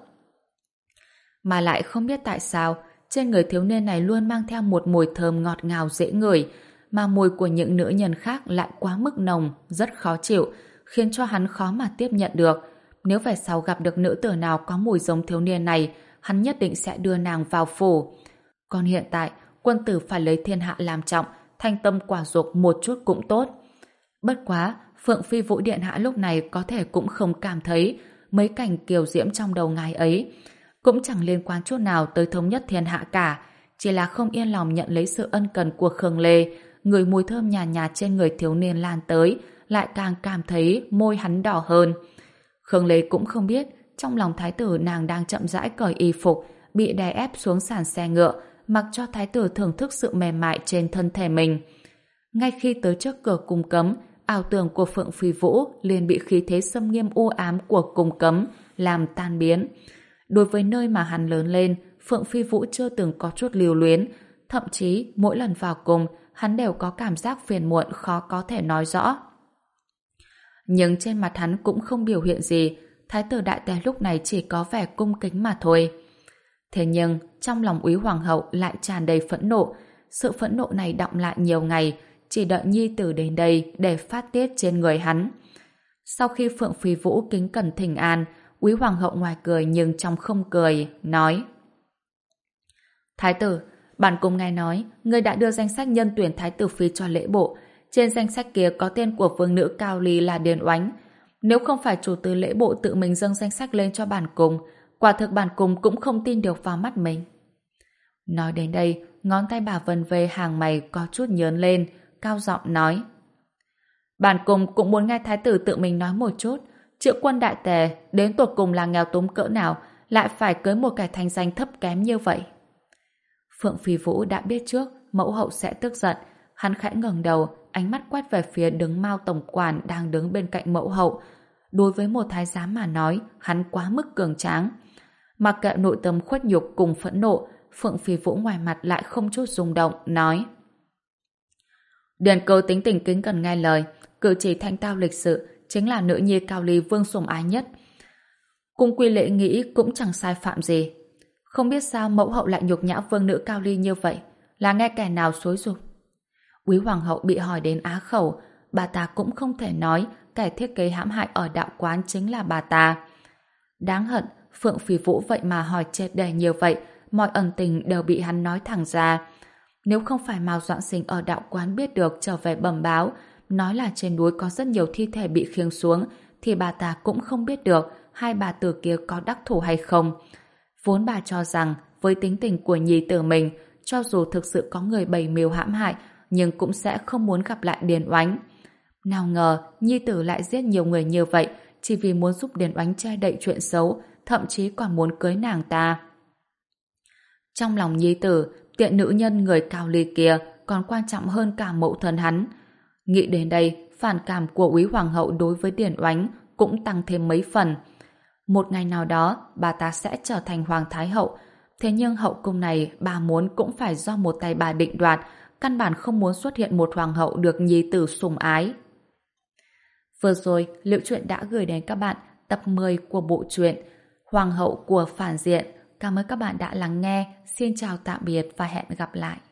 Mà lại không biết tại sao, trên người thiếu niên này luôn mang theo một mùi thơm ngọt ngào dễ ngửi, mà mùi của những nữ nhân khác lại quá mức nồng, rất khó chịu, khiến cho hắn khó mà tiếp nhận được. Nếu về sau gặp được nữ tử nào có mùi giống thiếu niên này, hắn nhất định sẽ đưa nàng vào phủ. Còn hiện tại, quân tử phải lấy thiên hạ làm trọng, thanh tâm quả dục một chút cũng tốt. Bất quá, Phượng Phi Vũ điện hạ lúc này có thể cũng không cảm thấy mấy cảnh kiều diễm trong đầu ngài ấy. Cũng chẳng liên quan chút nào tới thống nhất thiên hạ cả, chỉ là không yên lòng nhận lấy sự ân cần của Khương Lê. Người mùi thơm nhàn nhạt, nhạt trên người thiếu niên lan tới, lại càng cảm thấy môi hắn đỏ hơn. Khương Lê cũng không biết, trong lòng thái tử nàng đang chậm rãi cởi y phục, bị đè ép xuống sàn xe ngựa, mặc cho thái tử thưởng thức sự mềm mại trên thân thể mình. Ngay khi tới trước cửa cung cấm, ảo tưởng của Phượng Phi Vũ liền bị khí thế xâm nghiêm u ám của cung cấm làm tan biến. Đối với nơi mà hắn lớn lên, Phượng Phi Vũ chưa từng có chút lưu luyến, thậm chí mỗi lần vào cung, hắn đều có cảm giác phiền muộn khó có thể nói rõ. Nhưng trên mặt hắn cũng không biểu hiện gì, thái tử đại tề lúc này chỉ có vẻ cung kính mà thôi. Thế nhưng, trong lòng úy hoàng hậu lại tràn đầy phẫn nộ, sự phẫn nộ này đọng lại nhiều ngày, chỉ đợi nhi tử đến đây để phát tiết trên người hắn. Sau khi Phượng Phi Vũ kính cẩn thỉnh an, úy hoàng hậu ngoài cười nhưng trong không cười, nói: Thái tử, bản cung nghe nói, ngươi đã đưa danh sách nhân tuyển thái tử phi cho lễ bộ. Trên danh sách kia có tên của vương nữ Cao Ly là Điền Oánh. Nếu không phải chủ tớ lễ bộ tự mình dâng danh sách lên cho bản cung, quả thực bản cung cũng không tin được vào mắt mình. Nói đến đây, ngón tay bà vân về hàng mày có chút nhớn lên, cao giọng nói: Bản cung cũng muốn nghe thái tử tự mình nói một chút, triệu quân đại tề đến tột cùng là nghèo túng cỡ nào, lại phải cưới một kẻ thành danh thấp kém như vậy. Phượng Phi Vũ đã biết trước mẫu hậu sẽ tức giận, hắn khẽ ngẩng đầu, ánh mắt quét về phía đứng Mao tổng quản đang đứng bên cạnh mẫu hậu. Đối với một thái giám mà nói, hắn quá mức cường tráng. Mặc kệ nội tâm khuất nhục cùng phẫn nộ, Phượng Phi Vũ ngoài mặt lại không chút rung động, nói: Điền Cơ tính tình kính cần nghe lời, cử chỉ thanh tao lịch sự, chính là nữ nhi Cao Ly vương sủng ái nhất. Cung quy lễ nghĩ cũng chẳng sai phạm gì. Không biết sao mẫu hậu lại nhục nhã vương nữ Cao Ly như vậy, là nghe kẻ nào xúi giục. Úy hoàng hậu bị hỏi đến á khẩu, bà ta cũng không thể nói kẻ thiết kế hãm hại ở đạo quán chính là bà ta. Đáng hận, Phượng Phi Vũ vậy mà hỏi triệt đề nhiều vậy, mọi ẩn tình đều bị hắn nói thẳng ra. Nếu không phải Mao Doãn Sinh ở đạo quán biết được trở về bẩm báo, nói là trên núi có rất nhiều thi thể bị khiêng xuống, thì bà ta cũng không biết được hai bà tử kia có đắc thủ hay không. Vốn bà cho rằng với tính tình của nhi tử mình, cho dù thực sự có người bày mưu hãm hại, nhưng cũng sẽ không muốn gặp lại Điền Oánh. Nào ngờ nhi tử lại giết nhiều người như vậy, chỉ vì muốn giúp Điền Oánh che đậy chuyện xấu, thậm chí còn muốn cưới nàng ta. Trong lòng nhi tử, tiện nữ nhân người cao ly kia còn quan trọng hơn cả mẫu thân hắn. Nghĩ đến đây, phản cảm của úy hoàng hậu đối với Điền Oánh cũng tăng thêm mấy phần. Một ngày nào đó, bà ta sẽ trở thành hoàng thái hậu. Thế nhưng hậu cung này bà muốn cũng phải do một tay bà định đoạt, căn bản không muốn xuất hiện một hoàng hậu được nhi tử sủng ái. Vừa rồi, Liệu Truyện đã gửi đến các bạn tập mười của bộ truyện Hoàng hậu của phản diện. Cảm ơn các bạn đã lắng nghe. Xin chào tạm biệt và hẹn gặp lại.